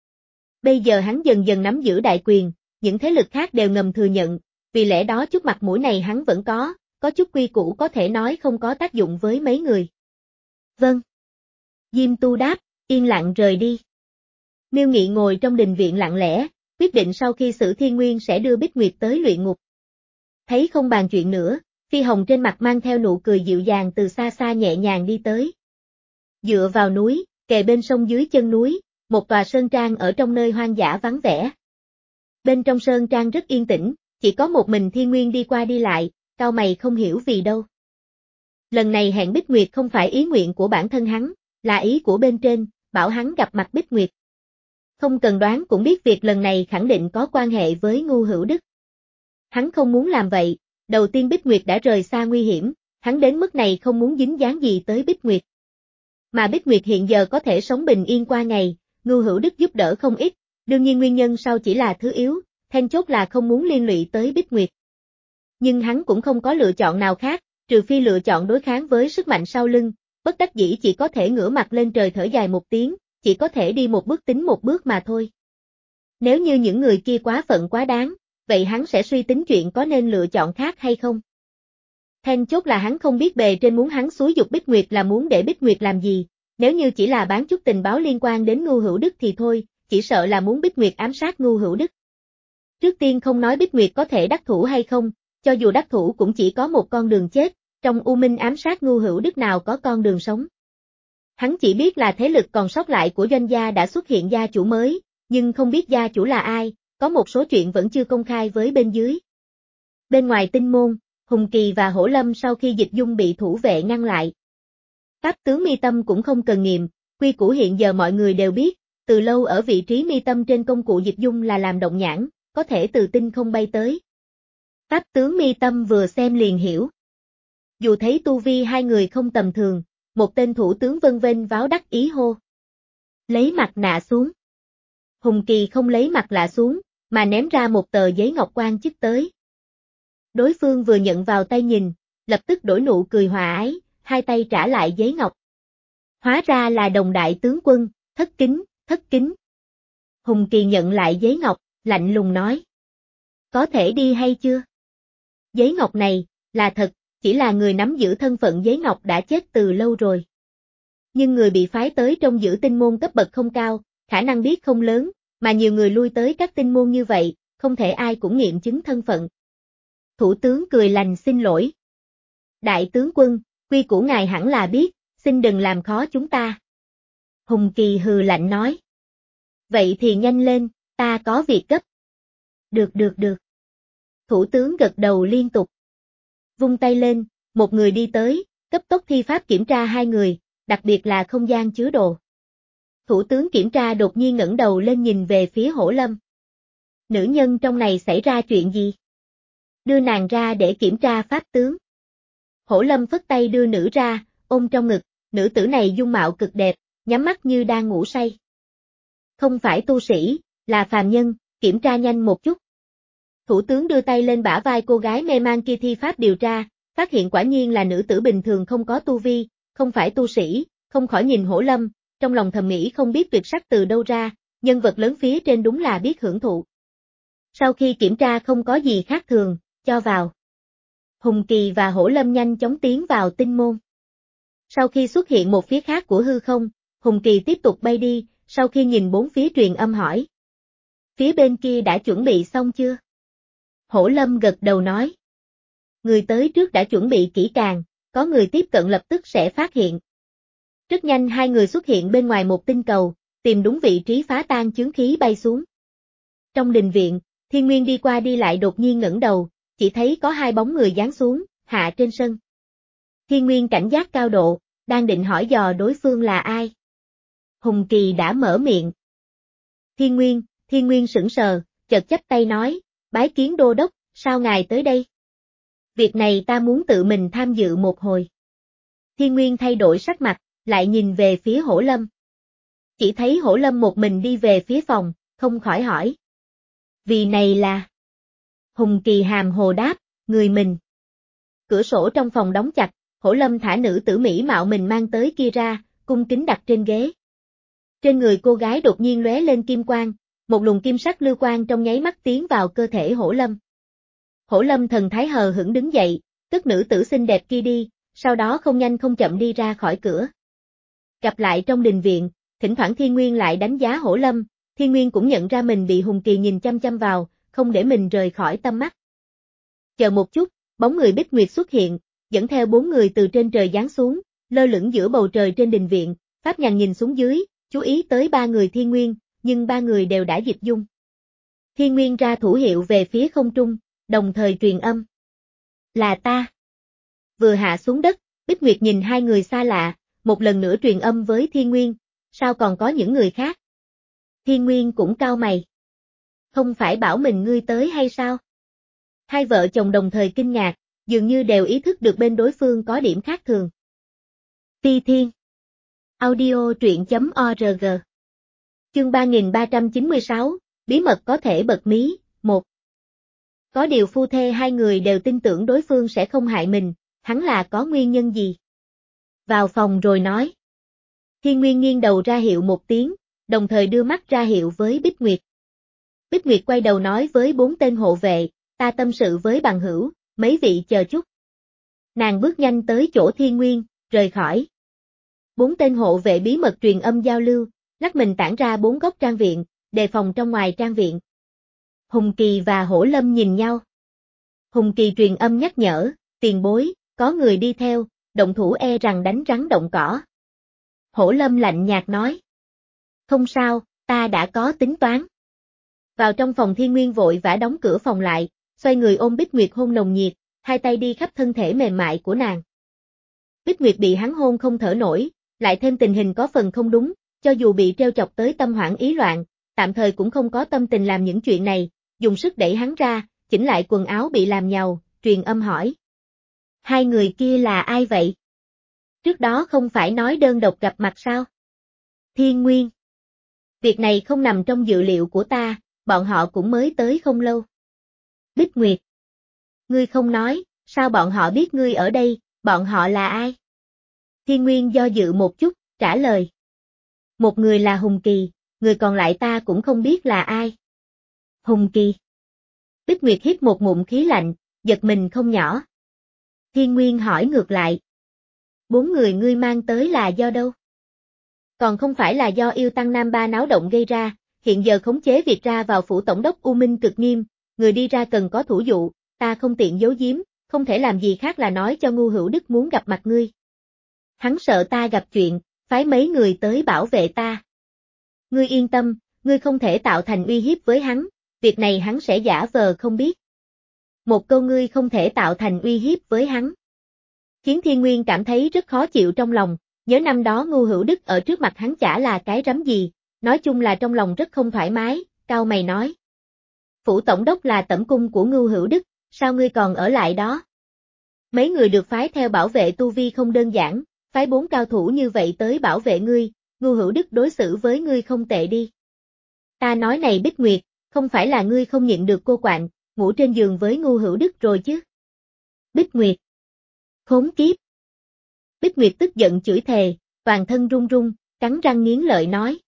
Bây giờ hắn dần dần nắm giữ đại quyền, những thế lực khác đều ngầm thừa nhận, vì lẽ đó chút mặt mũi này hắn vẫn có, có chút quy củ có thể nói không có tác dụng với mấy người. Vâng. Diêm Tu đáp, yên lặng rời đi. Miêu Nghị ngồi trong đình viện lặng lẽ, quyết định sau khi xử Thiên Nguyên sẽ đưa Bích Nguyệt tới luyện ngục. Thấy không bàn chuyện nữa, Phi Hồng trên mặt mang theo nụ cười dịu dàng từ xa xa nhẹ nhàng đi tới. Dựa vào núi, kề bên sông dưới chân núi, một tòa sơn trang ở trong nơi hoang dã vắng vẻ. Bên trong sơn trang rất yên tĩnh, chỉ có một mình Thiên Nguyên đi qua đi lại, cau mày không hiểu vì đâu. Lần này hẹn Bích Nguyệt không phải ý nguyện của bản thân hắn, là ý của bên trên, bảo hắn gặp mặt Bích Nguyệt. Không cần đoán cũng biết việc lần này khẳng định có quan hệ với Ngưu Hữu Đức. Hắn không muốn làm vậy, đầu tiên Bích Nguyệt đã rời xa nguy hiểm, hắn đến mức này không muốn dính dáng gì tới Bích Nguyệt. Mà Bích Nguyệt hiện giờ có thể sống bình yên qua ngày, Ngưu Hữu Đức giúp đỡ không ít, đương nhiên nguyên nhân sau chỉ là thứ yếu, then chốt là không muốn liên lụy tới Bích Nguyệt. Nhưng hắn cũng không có lựa chọn nào khác, trừ phi lựa chọn đối kháng với sức mạnh sau lưng, bất đắc dĩ chỉ có thể ngửa mặt lên trời thở dài một tiếng, chỉ có thể đi một bước tính một bước mà thôi. Nếu như những người kia quá phận quá đáng, vậy hắn sẽ suy tính chuyện có nên lựa chọn khác hay không. Then chốt là hắn không biết bề trên muốn hắn xúi giục Bích Nguyệt là muốn để Bích Nguyệt làm gì, nếu như chỉ là bán chút tình báo liên quan đến Ngưu Hữu Đức thì thôi, chỉ sợ là muốn Bích Nguyệt ám sát Ngưu Hữu Đức. Trước tiên không nói Bích Nguyệt có thể đắc thủ hay không, cho dù đắc thủ cũng chỉ có một con đường chết, trong U Minh ám sát Ngưu Hữu Đức nào có con đường sống. Hắn chỉ biết là thế lực còn sót lại của doanh gia đã xuất hiện gia chủ mới, nhưng không biết gia chủ là ai, có một số chuyện vẫn chưa công khai với bên dưới. Bên ngoài Tinh Môn, Hùng Kỳ và Hổ Lâm sau khi Dịch Dung bị thủ vệ ngăn lại. Pháp tướng Mi Tâm cũng không cần nghiệm, quy củ hiện giờ mọi người đều biết, từ lâu ở vị trí mi tâm trên công cụ dịch dung là làm động nhãn, có thể từ tinh không bay tới. Pháp tướng mi tâm vừa xem liền hiểu. Dù thấy tu vi hai người không tầm thường, một tên thủ tướng vân vên váo đắc ý hô. Lấy mặt nạ xuống. Hùng Kỳ không lấy mặt lạ xuống, mà ném ra một tờ giấy ngọc quan chức tới. Đối phương vừa nhận vào tay nhìn, lập tức đổi nụ cười hòa ái, hai tay trả lại giấy ngọc. Hóa ra là Đồng đại tướng quân, thất kính, thất kính. Hùng Kỳ nhận lại giấy ngọc, lạnh lùng nói. Có thể đi hay chưa? Giấy ngọc này, là thật, chỉ là người nắm giữ thân phận giấy ngọc đã chết từ lâu rồi. Nhưng người bị phái tới trong giữ tinh môn cấp bậc không cao, khả năng biết không lớn, mà nhiều người lui tới các tinh môn như vậy, không thể ai cũng nghiệm chứng thân phận. Thủ tướng cười lành xin lỗi. Đại tướng quân, quy củ ngài hẳn là biết, xin đừng làm khó chúng ta. Hùng Kỳ hừ lạnh nói. Vậy thì nhanh lên, ta có việc gấp. Được được được. Thủ tướng gật đầu liên tục. Vung tay lên, một người đi tới, cấp tốc thi pháp kiểm tra hai người, đặc biệt là không gian chứa đồ. Thủ tướng kiểm tra đột nhiên ngẩng đầu lên nhìn về phía Hổ Lâm. Nữ nhân trong này xảy ra chuyện gì? Đưa nàng ra để kiểm tra pháp tướng. Hổ Lâm phất tay đưa nữ ra, ôm trong ngực, nữ tử này dung mạo cực đẹp, nhắm mắt như đang ngủ say. Không phải tu sĩ, là phàm nhân, kiểm tra nhanh một chút. Thủ tướng đưa tay lên bả vai cô gái mê man kia thi pháp điều tra, phát hiện quả nhiên là nữ tử bình thường không có tu vi, không phải tu sĩ, không khỏi nhìn Hổ Lâm, trong lòng thầm nghĩ không biết tuyệt sắc từ đâu ra, nhân vật lớn phía trên đúng là biết hưởng thụ. Sau khi kiểm tra không có gì khác thường, cho vào. Hùng Kỳ và Hổ Lâm nhanh chóng tiến vào tinh môn. Sau khi xuất hiện một phía khác của hư không, Hùng Kỳ tiếp tục bay đi, sau khi nhìn bốn phía truyền âm hỏi. Phía bên kia đã chuẩn bị xong chưa? Hổ Lâm gật đầu nói. Người tới trước đã chuẩn bị kỹ càng, có người tiếp cận lập tức sẽ phát hiện. Rất nhanh hai người xuất hiện bên ngoài một tinh cầu, tìm đúng vị trí phá tan chướng khí bay xuống. Trong đình viện, Thiên Nguyên đi qua đi lại đột nhiên ngẩng đầu, chỉ thấy có hai bóng người giáng xuống, hạ trên sân. Thiên Nguyên cảnh giác cao độ, đang định hỏi dò đối phương là ai. Hùng Kỳ đã mở miệng. Thiên Nguyên, Thiên Nguyên sững sờ, chợt chắp tay nói, bái kiến đô đốc, sao ngài tới đây? Việc này ta muốn tự mình tham dự một hồi. Thiên Nguyên thay đổi sắc mặt, lại nhìn về phía Hổ Lâm. Chỉ thấy Hổ Lâm một mình đi về phía phòng, không khỏi hỏi. Vì này là... Hùng Kỳ hàm hồ đáp, người mình. Cửa sổ trong phòng đóng chặt, Hổ Lâm thả nữ tử mỹ mạo mình mang tới kia ra, cung kính đặt trên ghế. Trên người cô gái đột nhiên lóe lên kim quang, một luồng kim sắc lưu quang trong nháy mắt tiến vào cơ thể Hổ Lâm. Hổ Lâm thần thái hờ hững đứng dậy, cất nữ tử xinh đẹp kia đi, sau đó không nhanh không chậm đi ra khỏi cửa. Gặp lại trong đình viện, thỉnh thoảng Thiên Nguyên lại đánh giá Hổ Lâm, Thiên Nguyên cũng nhận ra mình bị Hùng Kỳ nhìn chăm chăm vào, không để mình rời khỏi tâm mắt. Chờ một chút, bóng người Bích Nguyệt xuất hiện, dẫn theo bốn người từ trên trời giáng xuống, lơ lửng giữa bầu trời trên đình viện, Pháp Nhàn nhìn xuống dưới, chú ý tới ba người Thiên Nguyên, nhưng ba người đều đã dịch dung. Thiên Nguyên ra thủ hiệu về phía không trung, đồng thời truyền âm. Là ta. Vừa hạ xuống đất, Bích Nguyệt nhìn hai người xa lạ, một lần nữa truyền âm với Thiên Nguyên, sao còn có những người khác? Thiên Nguyên cũng cau mày. Không phải bảo mình ngươi tới hay sao? Hai vợ chồng đồng thời kinh ngạc, dường như đều ý thức được bên đối phương có điểm khác thường. Phi Thiên Audio truyện.org Chương ba nghìn ba trăm chín mươi sáu, Bí mật có thể bật mí, một. Có điều phu thê hai người đều tin tưởng đối phương sẽ không hại mình, hắn là có nguyên nhân gì? Vào phòng rồi nói. Thiên Nguyên nghiêng đầu ra hiệu một tiếng, đồng thời đưa mắt ra hiệu với Bích Nguyệt. Bích Nguyệt quay đầu nói với bốn tên hộ vệ, ta tâm sự với bằng hữu, mấy vị chờ chút. Nàng bước nhanh tới chỗ Thiên Nguyên, rời khỏi. Bốn tên hộ vệ bí mật truyền âm giao lưu, lắc mình tản ra bốn góc trang viện, đề phòng trong ngoài trang viện. Hùng Kỳ và Hổ Lâm nhìn nhau. Hùng Kỳ truyền âm nhắc nhở, tiền bối, có người đi theo, động thủ e rằng đánh rắn động cỏ. Hổ Lâm lạnh nhạt nói. Không sao, ta đã có tính toán. Vào trong phòng Thiên Nguyên vội vã đóng cửa phòng lại, xoay người ôm Bích Nguyệt hôn nồng nhiệt, hai tay đi khắp thân thể mềm mại của nàng. Bích Nguyệt bị hắn hôn không thở nổi, lại thêm tình hình có phần không đúng, cho dù bị treo chọc tới tâm hoảng ý loạn, tạm thời cũng không có tâm tình làm những chuyện này, dùng sức đẩy hắn ra, chỉnh lại quần áo bị làm nhàu, truyền âm hỏi. Hai người kia là ai vậy? Trước đó không phải nói đơn độc gặp mặt sao? Thiên Nguyên. Việc này không nằm trong dự liệu của ta, bọn họ cũng mới tới không lâu. Bích Nguyệt. Ngươi không nói, sao bọn họ biết ngươi ở đây, bọn họ là ai? Thiên Nguyên do dự một chút, trả lời. Một người là Hùng Kỳ, người còn lại ta cũng không biết là ai. Hùng Kỳ. Bích Nguyệt hít một ngụm khí lạnh, giật mình không nhỏ. Thiên Nguyên hỏi ngược lại. Bốn người ngươi mang tới là do đâu? Còn không phải là do yêu tăng Nam Ba náo động gây ra, hiện giờ khống chế việc ra vào phủ tổng đốc U Minh cực nghiêm, người đi ra cần có thủ dụ, ta không tiện giấu giếm, không thể làm gì khác là nói cho Ngu Hữu Đức muốn gặp mặt ngươi. Hắn sợ ta gặp chuyện, phái mấy người tới bảo vệ ta. Ngươi yên tâm, ngươi không thể tạo thành uy hiếp với hắn, việc này hắn sẽ giả vờ không biết. Một câu ngươi không thể tạo thành uy hiếp với hắn. Khiến Thiên Nguyên cảm thấy rất khó chịu trong lòng, nhớ năm đó Ngu Hữu Đức ở trước mặt hắn chả là cái rắm gì, nói chung là trong lòng rất không thoải mái, cau mày nói. Phủ tổng đốc là tẩm cung của Ngu Hữu Đức, sao ngươi còn ở lại đó? Mấy người được phái theo bảo vệ tu vi không đơn giản, phái bốn cao thủ như vậy tới bảo vệ ngươi, Ngu Hữu Đức đối xử với ngươi không tệ đi. Ta nói này Bích Nguyệt, không phải là ngươi không nhịn được cô quạnh, ngủ trên giường với Ngu Hữu Đức rồi chứ? Bích Nguyệt. Khốn kiếp. Bích Nguyệt tức giận chửi thề, toàn thân run run, cắn răng nghiến lợi nói.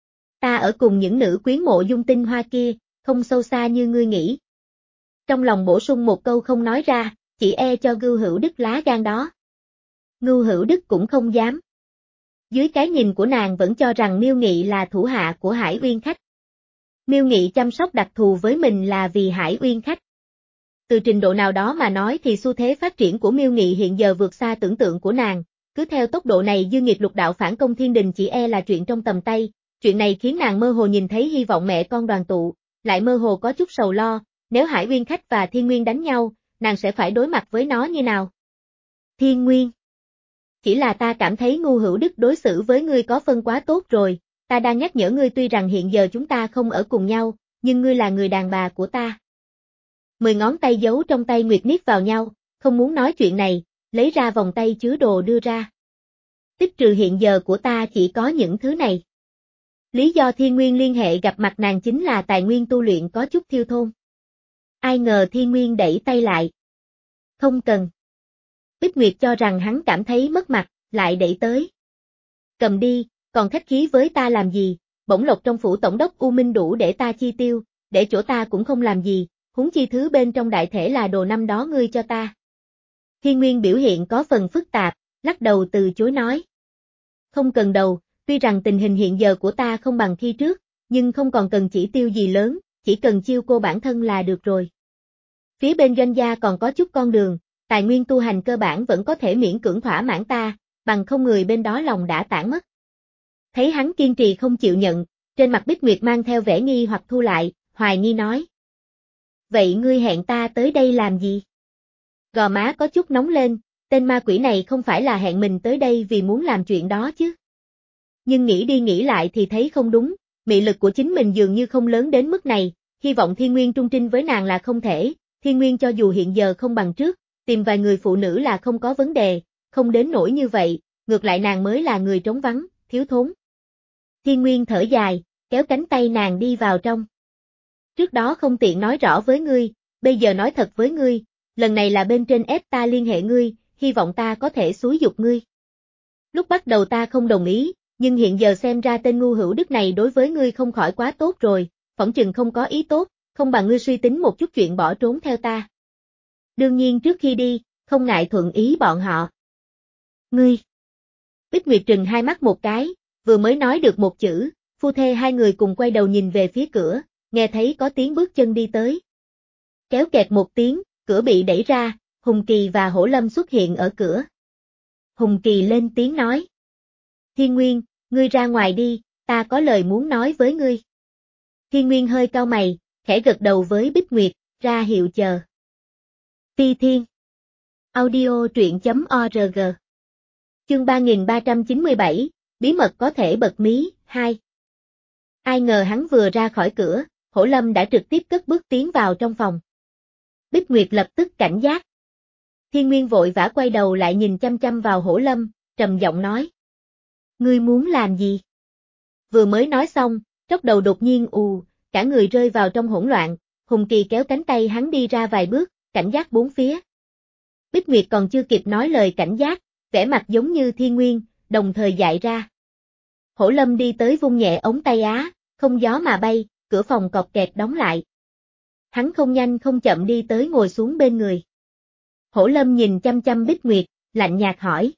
Ta ở cùng những nữ quyến mộ dung tinh hoa kia, không sâu xa như ngươi nghĩ. Trong lòng bổ sung một câu không nói ra, chỉ e cho Ngưu Hữu Đức lá gan đó. Ngưu Hữu Đức cũng không dám. Dưới cái nhìn của nàng vẫn cho rằng Miêu Nghị là thủ hạ của Hải Uyên Khách. Miêu Nghị chăm sóc đặc thù với mình là vì Hải Uyên Khách. Từ trình độ nào đó mà nói thì xu thế phát triển của Miêu Nghị hiện giờ vượt xa tưởng tượng của nàng, cứ theo tốc độ này Dương Nghiệt lục đạo phản công thiên đình chỉ e là chuyện trong tầm tay, chuyện này khiến nàng mơ hồ nhìn thấy hy vọng mẹ con đoàn tụ, lại mơ hồ có chút sầu lo, nếu Hải Uyên Khách và Thiên Nguyên đánh nhau, nàng sẽ phải đối mặt với nó như nào? Thiên Nguyên. Chỉ là ta cảm thấy Ngu Hữu Đức đối xử với ngươi có phân quá tốt rồi, ta đang nhắc nhở ngươi tuy rằng hiện giờ chúng ta không ở cùng nhau, nhưng ngươi là người đàn bà của ta. Mười ngón tay giấu trong tay Nguyệt Niết vào nhau, không muốn nói chuyện này, lấy ra vòng tay chứa đồ đưa ra. Tích trừ hiện giờ của ta chỉ có những thứ này. Lý do Thiên Nguyên liên hệ gặp mặt nàng chính là tài nguyên tu luyện có chút thiêu thôn. Ai ngờ Thiên Nguyên đẩy tay lại. Không cần. Bích Nguyệt cho rằng hắn cảm thấy mất mặt, lại đẩy tới. Cầm đi, còn khách khí với ta làm gì, bổng lộc trong phủ tổng đốc U Minh đủ để ta chi tiêu, để chỗ ta cũng không làm gì, huống chi thứ bên trong đại thể là đồ năm đó ngươi cho ta. Thiên Nguyên biểu hiện có phần phức tạp, lắc đầu từ chối nói. Không cần đầu, tuy rằng tình hình hiện giờ của ta không bằng khi trước, nhưng không còn cần chỉ tiêu gì lớn, chỉ cần chiêu cô bản thân là được rồi. Phía bên doanh gia còn có chút con đường, tài nguyên tu hành cơ bản vẫn có thể miễn cưỡng thỏa mãn ta, bằng không người bên đó lòng đã tản mất. Thấy hắn kiên trì không chịu nhận, trên mặt Bích Nguyệt mang theo vẻ nghi hoặc thu lại, hoài nghi nói. Vậy ngươi hẹn ta tới đây làm gì? Gò má có chút nóng lên, tên ma quỷ này không phải là hẹn mình tới đây vì muốn làm chuyện đó chứ. Nhưng nghĩ đi nghĩ lại thì thấy không đúng, mị lực của chính mình dường như không lớn đến mức này, hy vọng Thiên Nguyên trung trinh với nàng là không thể, Thiên Nguyên cho dù hiện giờ không bằng trước, tìm vài người phụ nữ là không có vấn đề, không đến nỗi như vậy, ngược lại nàng mới là người trống vắng, thiếu thốn. Thiên Nguyên thở dài, kéo cánh tay nàng đi vào trong. Trước đó không tiện nói rõ với ngươi, bây giờ nói thật với ngươi, lần này là bên trên ép ta liên hệ ngươi, hy vọng ta có thể xúi giục ngươi. Lúc bắt đầu ta không đồng ý, nhưng hiện giờ xem ra tên Ngu Hữu Đức này đối với ngươi không khỏi quá tốt rồi, phỏng chừng không có ý tốt, không bằng ngươi suy tính một chút chuyện bỏ trốn theo ta. Đương nhiên trước khi đi, không ngại thuận ý bọn họ. Ngươi. Bích Nguyệt trừng hai mắt một cái, vừa mới nói được một chữ, phu thê hai người cùng quay đầu nhìn về phía cửa, nghe thấy có tiếng bước chân đi tới. Kéo kẹt một tiếng, cửa bị đẩy ra, Hùng Kỳ và Hổ Lâm xuất hiện ở cửa. Hùng Kỳ lên tiếng nói. Thiên Nguyên, ngươi ra ngoài đi, ta có lời muốn nói với ngươi. Thiên Nguyên hơi cau mày, khẽ gật đầu với Bích Nguyệt, ra hiệu chờ. Ti Thiên. Audio truyện chấm org. Chương ba nghìn ba trăm chín mươi bảy, Bí mật có thể bật mí, hai. Ai ngờ hắn vừa ra khỏi cửa, Hổ Lâm đã trực tiếp cất bước tiến vào trong phòng. Bích Nguyệt lập tức cảnh giác. Thiên Nguyên vội vã quay đầu lại nhìn chăm chăm vào Hổ Lâm, trầm giọng nói. Ngươi muốn làm gì? Vừa mới nói xong, tróc đầu đột nhiên ù, cả người rơi vào trong hỗn loạn, Hùng Kỳ kéo cánh tay hắn đi ra vài bước, cảnh giác bốn phía. Bích Nguyệt còn chưa kịp nói lời cảnh giác, vẻ mặt giống như Thiên Nguyên, đồng thời dại ra. Hổ Lâm đi tới vung nhẹ ống tay á, không gió mà bay, cửa phòng cọt kẹt đóng lại. Hắn không nhanh không chậm đi tới ngồi xuống bên người. Hổ Lâm nhìn chăm chăm Bích Nguyệt, lạnh nhạt hỏi.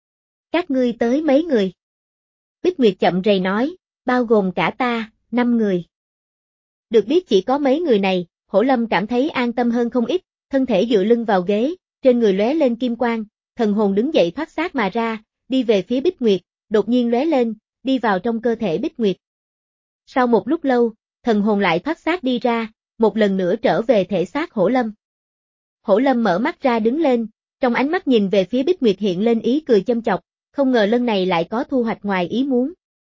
Các ngươi tới mấy người? Bích Nguyệt chậm rày nói, bao gồm cả ta, năm người. Được biết chỉ có mấy người này, Hổ Lâm cảm thấy an tâm hơn không ít, thân thể dựa lưng vào ghế, trên người lóe lên kim quang, thần hồn đứng dậy thoát xác mà ra, đi về phía Bích Nguyệt, đột nhiên lóe lên, đi vào trong cơ thể Bích Nguyệt. Sau một lúc lâu, thần hồn lại thoát xác đi ra, một lần nữa trở về thể xác Hổ Lâm. Hổ Lâm mở mắt ra đứng lên, trong ánh mắt nhìn về phía Bích Nguyệt hiện lên ý cười châm chọc, không ngờ lần này lại có thu hoạch ngoài ý muốn.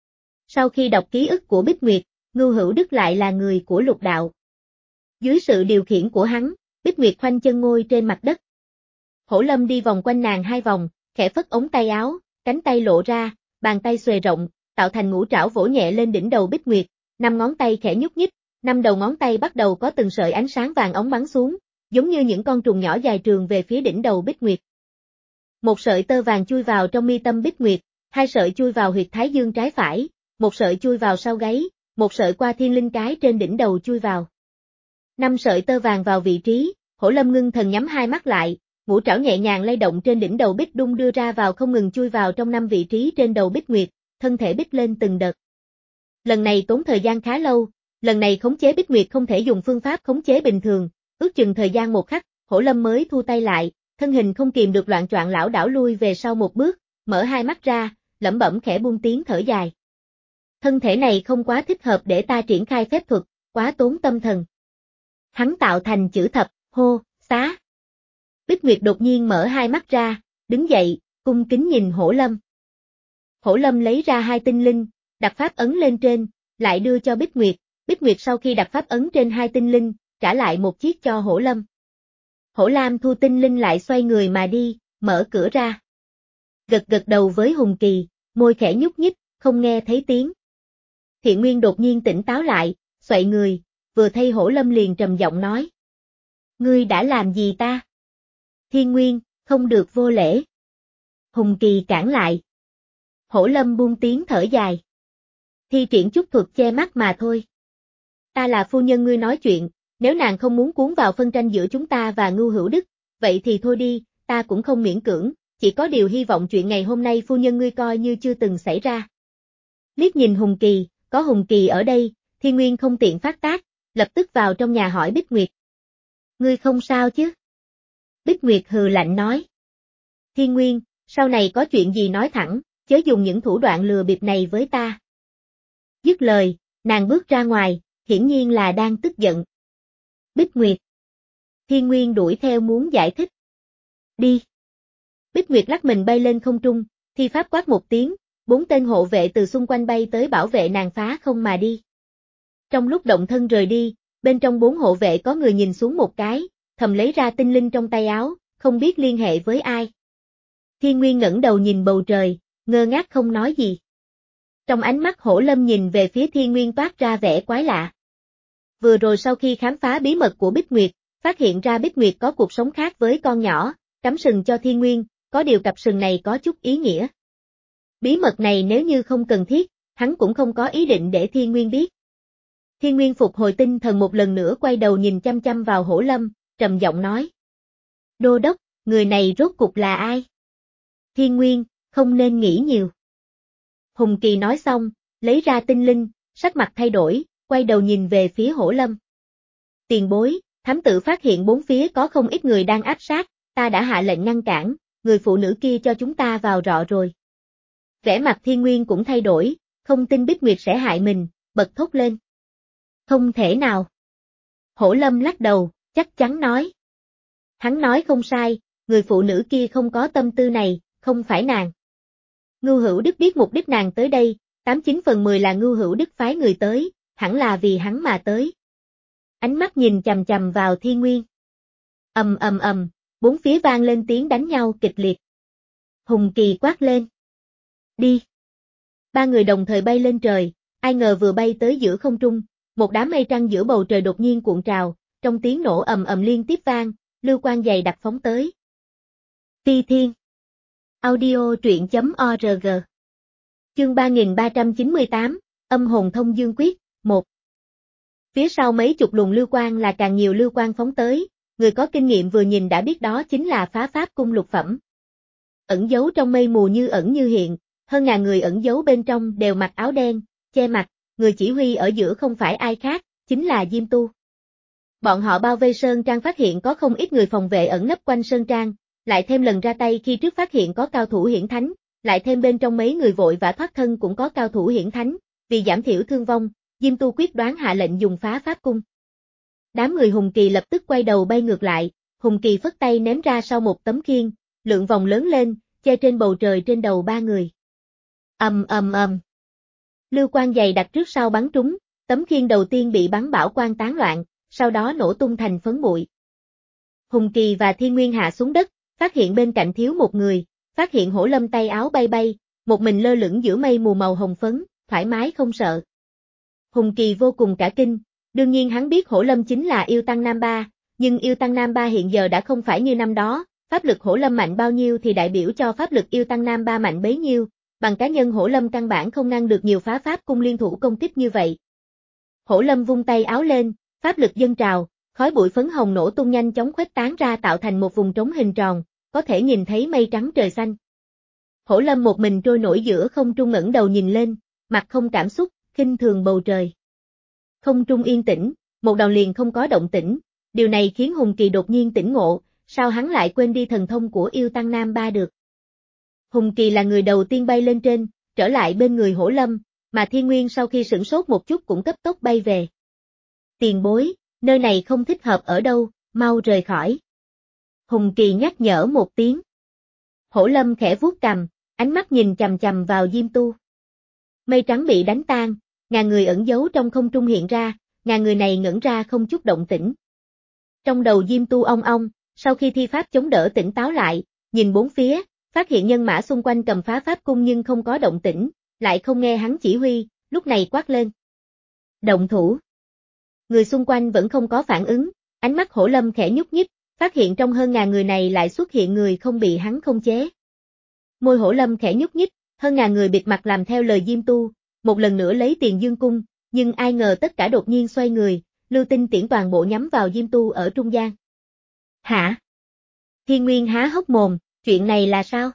Sau khi đọc ký ức của Bích Nguyệt, Ngưu Hữu Đức lại là người của lục đạo. Dưới sự điều khiển của hắn, Bích Nguyệt khoanh chân ngồi trên mặt đất. Hổ Lâm đi vòng quanh nàng hai vòng, khẽ phất ống tay áo, cánh tay lộ ra, bàn tay xuề rộng, tạo thành ngũ trảo vỗ nhẹ lên đỉnh đầu Bích Nguyệt, năm ngón tay khẽ nhúc nhích, năm đầu ngón tay bắt đầu có từng sợi ánh sáng vàng óng bắn xuống, giống như những con trùng nhỏ dài trường về phía đỉnh đầu Bích Nguyệt. Một sợi tơ vàng chui vào trong mi tâm Bích Nguyệt, hai sợi chui vào huyệt thái dương trái phải, một sợi chui vào sau gáy, một sợi qua thiên linh cái trên đỉnh đầu chui vào. Năm sợi tơ vàng vào vị trí, Hổ Lâm ngưng thần nhắm hai mắt lại, ngũ trảo nhẹ nhàng lay động trên đỉnh đầu Bích đung đưa ra vào không ngừng chui vào trong năm vị trí trên đầu Bích Nguyệt, thân thể Bích lên từng đợt. Lần này tốn thời gian khá lâu, lần này khống chế Bích Nguyệt không thể dùng phương pháp khống chế bình thường, ước chừng thời gian một khắc, Hổ Lâm mới thu tay lại, thân hình không kìm được loạn choạng lảo đảo lui về sau một bước, mở hai mắt ra, lẩm bẩm khẽ buông tiếng thở dài. Thân thể này không quá thích hợp để ta triển khai phép thuật, quá tốn tâm thần. Hắn tạo thành chữ thập, hô, xá. Bích Nguyệt đột nhiên mở hai mắt ra, đứng dậy, cung kính nhìn Hổ Lâm. Hổ Lâm lấy ra hai tinh linh, đặt pháp ấn lên trên, lại đưa cho Bích Nguyệt. Bích Nguyệt sau khi đặt pháp ấn trên hai tinh linh, trả lại một chiếc cho Hổ Lâm. Hổ Lam thu tinh linh lại xoay người mà đi, mở cửa ra. Gật gật đầu với Hùng Kỳ, môi khẽ nhúc nhích, không nghe thấy tiếng. Thiện Nguyên đột nhiên tỉnh táo lại, xoay người, vừa thấy Hổ Lâm liền trầm giọng nói. Ngươi đã làm gì ta? Thiên Nguyên, không được vô lễ. Hùng Kỳ cản lại. Hổ Lâm buông tiếng thở dài. Thi triển chút thuật che mắt mà thôi. Ta là phu nhân ngươi nói chuyện, nếu nàng không muốn cuốn vào phân tranh giữa chúng ta và Ngưu Hữu Đức, vậy thì thôi đi, ta cũng không miễn cưỡng, chỉ có điều hy vọng chuyện ngày hôm nay phu nhân ngươi coi như chưa từng xảy ra. Liếc nhìn Hùng Kỳ, có Hùng Kỳ ở đây, Thiên Nguyên không tiện phát tác, lập tức vào trong nhà hỏi Bích Nguyệt. Ngươi không sao chứ? Bích Nguyệt hừ lạnh nói. Thiên Nguyên, sau này có chuyện gì nói thẳng, chớ dùng những thủ đoạn lừa bịp này với ta. Dứt lời, nàng bước ra ngoài, hiển nhiên là đang tức giận. Bích Nguyệt. Thiên Nguyên đuổi theo muốn giải thích. Đi. Bích Nguyệt lắc mình bay lên không trung, thi pháp quát một tiếng, bốn tên hộ vệ từ xung quanh bay tới bảo vệ nàng phá không mà đi. Trong lúc động thân rời đi, bên trong bốn hộ vệ có người nhìn xuống một cái, thầm lấy ra tinh linh trong tay áo, không biết liên hệ với ai. Thiên Nguyên ngẩng đầu nhìn bầu trời, ngơ ngác không nói gì. Trong ánh mắt Hổ Lâm nhìn về phía Thiên Nguyên toát ra vẻ quái lạ. Vừa rồi sau khi khám phá bí mật của Bích Nguyệt, phát hiện ra Bích Nguyệt có cuộc sống khác với con nhỏ, cắm sừng cho Thiên Nguyên, có điều cặp sừng này có chút ý nghĩa. Bí mật này nếu như không cần thiết, hắn cũng không có ý định để Thiên Nguyên biết. Thiên Nguyên phục hồi tinh thần một lần nữa quay đầu nhìn chăm chăm vào Hổ Lâm, trầm giọng nói. Đô đốc, người này rốt cục là ai? Thiên Nguyên, không nên nghĩ nhiều. Hùng Kỳ nói xong, lấy ra tinh linh, sắc mặt thay đổi, quay đầu nhìn về phía Hổ Lâm. Tiền bối, thám tử phát hiện bốn phía có không ít người đang áp sát, ta đã hạ lệnh ngăn cản, người phụ nữ kia cho chúng ta vào rọ rồi. Vẻ mặt Thiên Nguyên cũng thay đổi, không tin Bích Nguyệt sẽ hại mình, bật thốt lên. Không thể nào. Hổ Lâm lắc đầu, chắc chắn nói. Hắn nói không sai, người phụ nữ kia không có tâm tư này, không phải nàng. Ngưu Hữu Đức biết mục đích nàng tới đây, tám chín phần mười là Ngưu Hữu Đức phái người tới, hẳn là vì hắn mà tới. Ánh mắt nhìn chằm chằm vào Thiên Nguyên. Ầm ầm ầm, bốn phía vang lên tiếng đánh nhau kịch liệt. Hùng Kỳ quát lên. Đi. Ba người đồng thời bay lên trời, ai ngờ vừa bay tới giữa không trung, một đám mây trắng giữa bầu trời đột nhiên cuộn trào, trong tiếng nổ ầm ầm liên tiếp vang, lưu quang dày đặc phóng tới. Phi Thiên. Audio truyện chấm org. Chương ba nghìn ba trăm chín mươi tám, Âm hồn thông dương quyết, một. Phía sau mấy chục luồng lưu quang là càng nhiều lưu quang phóng tới, người có kinh nghiệm vừa nhìn đã biết đó chính là phá pháp cung lục phẩm. Ẩn giấu trong mây mù như ẩn như hiện, hơn ngàn người ẩn giấu bên trong đều mặc áo đen, che mặt, người chỉ huy ở giữa không phải ai khác, chính là Diêm Tu. Bọn họ bao vây Sơn Trang phát hiện có không ít người phòng vệ ẩn nấp quanh Sơn Trang, lại thêm lần ra tay khi trước phát hiện có cao thủ hiển thánh, lại thêm bên trong mấy người vội vã thoát thân cũng có cao thủ hiển thánh, vì giảm thiểu thương vong, Diêm Tu quyết đoán hạ lệnh dùng phá pháp cung. Đám người Hùng Kỳ lập tức quay đầu bay ngược lại, Hùng Kỳ phất tay ném ra sau một tấm khiên, lượng vòng lớn lên, che trên bầu trời trên đầu ba người. Ầm ầm ầm. Lưu quang dày đặc trước sau bắn trúng, tấm khiên đầu tiên bị bắn bão quang tán loạn, sau đó nổ tung thành phấn bụi. Hùng Kỳ và Thiên Nguyên hạ xuống đất, phát hiện bên cạnh thiếu một người, phát hiện Hổ Lâm tay áo bay bay, một mình lơ lửng giữa mây mù màu hồng phấn, thoải mái không sợ. Hùng Kỳ vô cùng cả kinh, đương nhiên hắn biết Hổ Lâm chính là yêu tăng Nam Ba, nhưng yêu tăng Nam Ba hiện giờ đã không phải như năm đó, pháp lực Hổ Lâm mạnh bao nhiêu thì đại biểu cho pháp lực yêu tăng Nam Ba mạnh bấy nhiêu, bằng cá nhân Hổ Lâm căn bản không ngăn được nhiều phá pháp cung liên thủ công kích như vậy. Hổ Lâm vung tay áo lên, pháp lực dâng trào, khói bụi phấn hồng nổ tung nhanh chóng khuếch tán ra tạo thành một vùng trống hình tròn, có thể nhìn thấy mây trắng trời xanh. Hổ Lâm một mình trôi nổi giữa không trung ngẩng đầu nhìn lên, mặt không cảm xúc, khinh thường bầu trời. Không trung yên tĩnh, một đòn liền không có động tĩnh, điều này khiến Hùng Kỳ đột nhiên tỉnh ngộ, sao hắn lại quên đi thần thông của yêu tăng Nam Ba được. Hùng Kỳ là người đầu tiên bay lên trên, trở lại bên người Hổ Lâm, mà Thiên Nguyên sau khi sửng sốt một chút cũng cấp tốc bay về. Tiền bối, nơi này không thích hợp ở đâu, mau rời khỏi. Hùng Kỳ nhắc nhở một tiếng. Hổ Lâm khẽ vuốt cằm, ánh mắt nhìn chằm chằm vào Diêm Tu. Mây trắng bị đánh tan, ngàn người ẩn giấu trong không trung hiện ra, ngàn người này ngẩn ra không chút động tĩnh. Trong đầu Diêm Tu ong ong, sau khi thi pháp chống đỡ tỉnh táo lại, nhìn bốn phía, phát hiện nhân mã xung quanh cầm phá pháp cung nhưng không có động tĩnh, lại không nghe hắn chỉ huy, lúc này quát lên. Động thủ. Người xung quanh vẫn không có phản ứng, ánh mắt Hổ Lâm khẽ nhúc nhích, phát hiện trong hơn ngàn người này lại xuất hiện người không bị hắn khống chế. Môi Hổ Lâm khẽ nhúc nhích, hơn ngàn người bịt mặt làm theo lời Diêm Tu, một lần nữa lấy Tiền Dương cung, nhưng ai ngờ tất cả đột nhiên xoay người, lưu tinh tiễn toàn bộ nhắm vào Diêm Tu ở trung gian. Hả? Thiên Nguyên há hốc mồm, chuyện này là sao?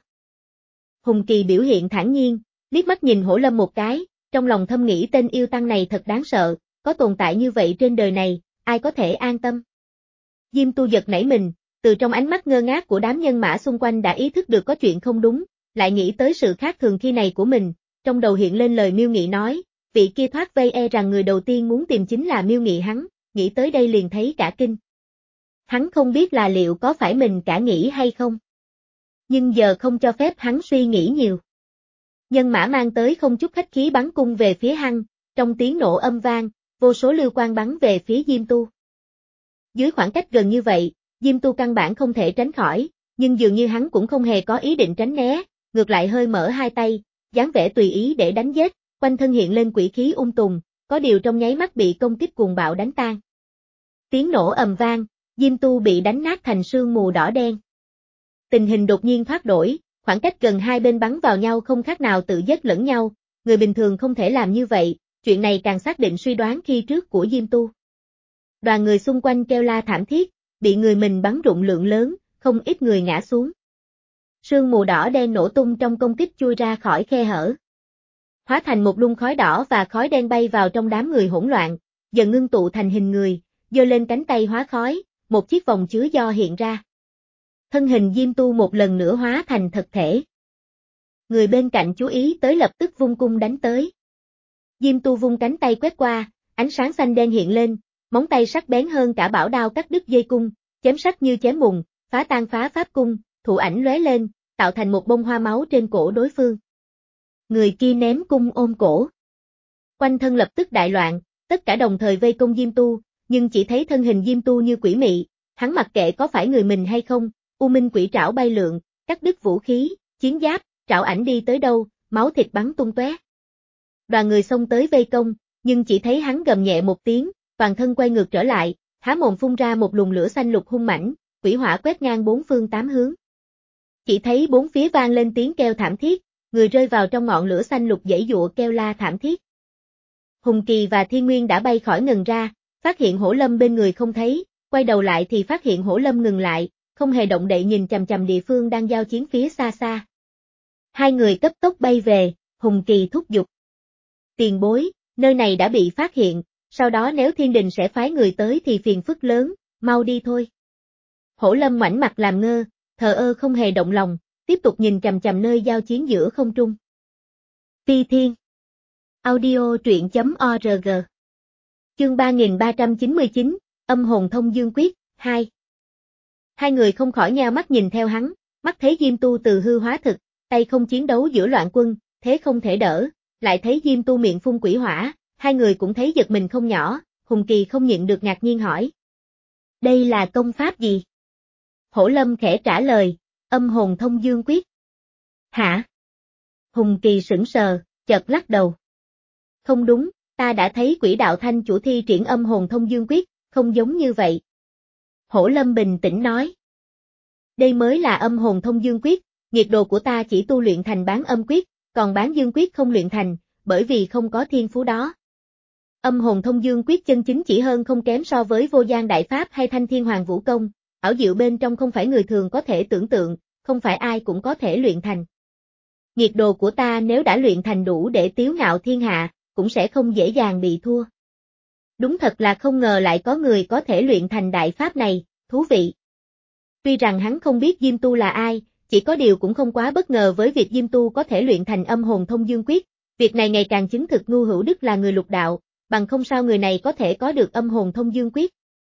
Hùng Kỳ biểu hiện thản nhiên, liếc mắt nhìn Hổ Lâm một cái, trong lòng thầm nghĩ tên yêu tăng này thật đáng sợ, có tồn tại như vậy trên đời này, ai có thể an tâm. Diêm Tu giật nảy mình, từ trong ánh mắt ngơ ngác của đám nhân mã xung quanh đã ý thức được có chuyện không đúng, lại nghĩ tới sự khác thường khi này của mình, trong đầu hiện lên lời Miêu Nghị nói, vị kia thoát vây e rằng người đầu tiên muốn tìm chính là Miêu Nghị hắn, nghĩ tới đây liền thấy cả kinh. Hắn không biết là liệu có phải mình cả nghĩ hay không. Nhưng giờ không cho phép hắn suy nghĩ nhiều. Nhân mã mang tới không chút khách khí bắn cung về phía hắn, trong tiếng nổ âm vang, vô số lưu quang bắn về phía Diêm Tu. Dưới khoảng cách gần như vậy, Diêm Tu căn bản không thể tránh khỏi, nhưng dường như hắn cũng không hề có ý định tránh né, ngược lại hơi mở hai tay, dáng vẻ tùy ý để đánh giết, quanh thân hiện lên quỷ khí ung tùm, có điều trong nháy mắt bị công kích cuồng bạo đánh tan. Tiếng nổ ầm vang, Diêm Tu bị đánh nát thành sương mù đỏ đen. Tình hình đột nhiên thoát đổi, khoảng cách gần hai bên bắn vào nhau không khác nào tự giết lẫn nhau, người bình thường không thể làm như vậy, chuyện này càng xác định suy đoán khi trước của Diêm Tu. Đoàn người xung quanh kêu la thảm thiết, bị người mình bắn rụng lượng lớn, không ít người ngã xuống. Sương mù đỏ đen nổ tung trong công kích chui ra khỏi khe hở. Hóa thành một lung khói đỏ và khói đen bay vào trong đám người hỗn loạn, dần ngưng tụ thành hình người, giơ lên cánh tay hóa khói, một chiếc vòng chứa do hiện ra. Thân hình Diêm Tu một lần nữa hóa thành thực thể. Người bên cạnh chú ý tới lập tức vung cung đánh tới. Diêm Tu vung cánh tay quét qua, ánh sáng xanh đen hiện lên, móng tay sắc bén hơn cả bảo đao cắt đứt dây cung, chém sắc như chém bùn, phá tan phá pháp cung, thủ ảnh lóe lên, tạo thành một bông hoa máu trên cổ đối phương. Người kia ném cung ôm cổ. Quanh thân lập tức đại loạn, tất cả đồng thời vây công Diêm Tu, nhưng chỉ thấy thân hình Diêm Tu như quỷ mị, hắn mặc kệ có phải người mình hay không, U Minh quỷ trảo bay lượn, cắt đứt vũ khí, chiến giáp, trảo ảnh đi tới đâu, máu thịt bắn tung tóe. Đoàn người xông tới vây công, nhưng chỉ thấy hắn gầm nhẹ một tiếng, toàn thân quay ngược trở lại, há mồm phun ra một luồng lửa xanh lục hung mãnh, quỷ hỏa quét ngang bốn phương tám hướng. Chỉ thấy bốn phía vang lên tiếng kêu thảm thiết, người rơi vào trong ngọn lửa xanh lục giãy giụa kêu la thảm thiết. Hùng Kỳ và Thiên Nguyên đã bay khỏi ngần ra, phát hiện Hổ Lâm bên người không thấy, quay đầu lại thì phát hiện Hổ Lâm ngừng lại, không hề động đậy nhìn chằm chằm địa phương đang giao chiến phía xa xa. Hai người cấp tốc bay về, Hùng Kỳ thúc giục. Tiền bối, nơi này đã bị phát hiện, sau đó nếu thiên đình sẽ phái người tới thì phiền phức lớn, mau đi thôi. Hổ Lâm ngoảnh mặt làm ngơ, thờ ơ không hề động lòng, tiếp tục nhìn chằm chằm nơi giao chiến giữa không trung. Phi Thiên Audio truyện chấm org Chương ba nghìn ba trăm chín mươi chín, Âm hồn thông dương quyết, hai. Hai người không khỏi nheo mắt nhìn theo hắn, mắt thấy Diêm Tu từ hư hóa thực, tay không chiến đấu giữa loạn quân, thế không thể đỡ, lại thấy Diêm Tu miệng phun quỷ hỏa, hai người cũng thấy giật mình không nhỏ, Hùng Kỳ không nhịn được ngạc nhiên hỏi. Đây là công pháp gì? Hổ Lâm khẽ trả lời, âm hồn thông dương quyết. Hả? Hùng Kỳ sững sờ, chợt lắc đầu. Không đúng, ta đã thấy Quỷ Đạo Thanh chủ thi triển âm hồn thông dương quyết, không giống như vậy. Hổ Lâm bình tĩnh nói. Đây mới là âm hồn thông dương quyết, nhiệt độ của ta chỉ tu luyện thành bán âm quyết, còn bán dương quyết không luyện thành, bởi vì không có thiên phú đó. Âm hồn thông dương quyết chân chính chỉ hơn không kém so với vô gian đại pháp hay thanh thiên hoàng vũ công, ảo diệu bên trong không phải người thường có thể tưởng tượng, không phải ai cũng có thể luyện thành. Nhiệt độ của ta nếu đã luyện thành đủ để tiếu ngạo thiên hạ, cũng sẽ không dễ dàng bị thua. Đúng thật là không ngờ lại có người có thể luyện thành đại pháp này, thú vị. Tuy rằng hắn không biết Diêm Tu là ai, chỉ có điều cũng không quá bất ngờ với việc Diêm Tu có thể luyện thành âm hồn thông dương quyết, việc này ngày càng chứng thực Ngu Hữu Đức là người lục đạo, bằng không sao người này có thể có được âm hồn thông dương quyết.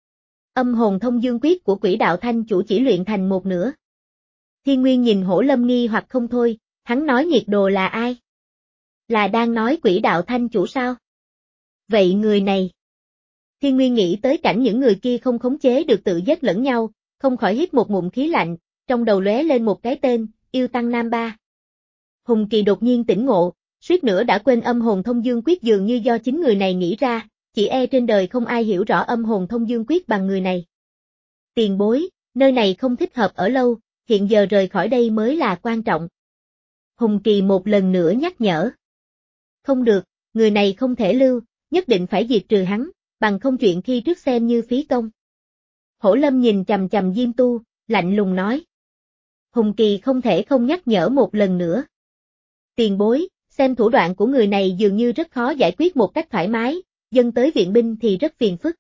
Âm hồn thông dương quyết của Quỷ Đạo Thanh chủ chỉ luyện thành một nửa. Thiên Nguyên nhìn Hổ Lâm nghi hoặc không thôi, hắn nói nhiệt đồ là ai? Là đang nói Quỷ Đạo Thanh chủ sao? Vậy người này? Thiên Nguyên nghĩ tới cảnh những người kia không khống chế được tự giết lẫn nhau, không khỏi hít một ngụm khí lạnh, trong đầu lóe lên một cái tên, Yêu Tăng Nam Ba. Hùng Kỳ đột nhiên tỉnh ngộ, suýt nữa đã quên âm hồn thông dương quyết dường như do chính người này nghĩ ra, chỉ e trên đời không ai hiểu rõ âm hồn thông dương quyết bằng người này. Tiền bối, nơi này không thích hợp ở lâu, hiện giờ rời khỏi đây mới là quan trọng. Hùng Kỳ một lần nữa nhắc nhở. Không được, người này không thể lưu, nhất định phải diệt trừ hắn, bằng không chuyện khi trước xem như phí công. Hổ Lâm nhìn chằm chằm Diêm Tu, lạnh lùng nói. Hùng Kỳ không thể không nhắc nhở một lần nữa. Tiền bối, xem thủ đoạn của người này dường như rất khó giải quyết một cách thoải mái, dân tới viện binh thì rất phiền phức.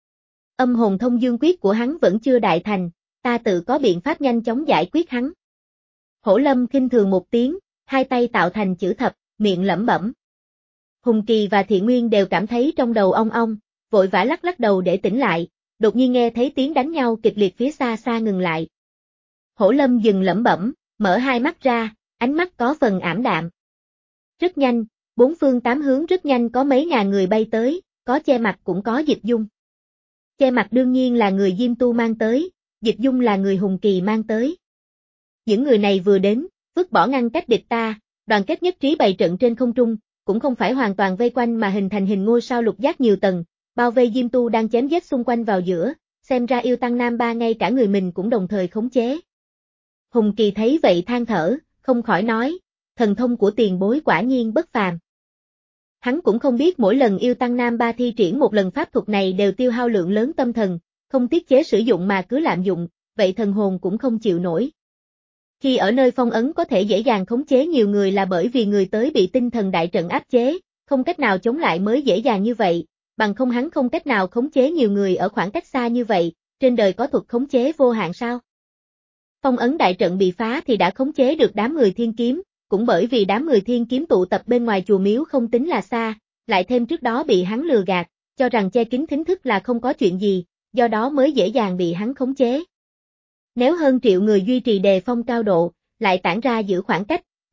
Âm hồn thông dương quyết của hắn vẫn chưa đại thành, ta tự có biện pháp nhanh chóng giải quyết hắn. Hổ Lâm khinh thường một tiếng, hai tay tạo thành chữ thập, miệng lẩm bẩm. Hùng Kỳ và Thiện Nguyên đều cảm thấy trong đầu ong ong, vội vã lắc lắc đầu để tỉnh lại, đột nhiên nghe thấy tiếng đánh nhau kịch liệt phía xa xa ngừng lại. Hổ Lâm dừng lẩm bẩm, mở hai mắt ra, ánh mắt có phần ảm đạm. Rất nhanh, bốn phương tám hướng rất nhanh có mấy ngàn người bay tới, có che mặt cũng có Dịch Dung. Che mặt đương nhiên là người Diêm Tu mang tới, Dịch Dung là người Hùng Kỳ mang tới. Những người này vừa đến, vứt bỏ ngăn cách địch ta, đoàn kết nhất trí bày trận trên không trung, cũng không phải hoàn toàn vây quanh mà hình thành hình ngôi sao lục giác nhiều tầng, bao vây Diêm Tu đang chém giết xung quanh vào giữa, xem ra Yêu Tăng Nam Ba ngay cả người mình cũng đồng thời khống chế. Hùng Kỳ thấy vậy than thở, không khỏi nói, thần thông của tiền bối quả nhiên bất phàm. Hắn cũng không biết mỗi lần Yêu Tăng Nam Ba thi triển một lần pháp thuật này đều tiêu hao lượng lớn tâm thần, không tiết chế sử dụng mà cứ lạm dụng, vậy thần hồn cũng không chịu nổi. Khi ở nơi phong ấn có thể dễ dàng khống chế nhiều người là bởi vì người tới bị tinh thần đại trận áp chế, không cách nào chống lại mới dễ dàng như vậy, bằng không hắn không cách nào khống chế nhiều người ở khoảng cách xa như vậy, trên đời có thuật khống chế vô hạn sao? Phong ấn đại trận bị phá thì đã khống chế được đám người thiên kiếm, cũng bởi vì đám người thiên kiếm tụ tập bên ngoài chùa miếu không tính là xa, lại thêm trước đó bị hắn lừa gạt, cho rằng che kín thính thức là không có chuyện gì, do đó mới dễ dàng bị hắn khống chế. Nếu hơn triệu người duy trì đề phong cao độ, lại tản ra giữ khoảng cách,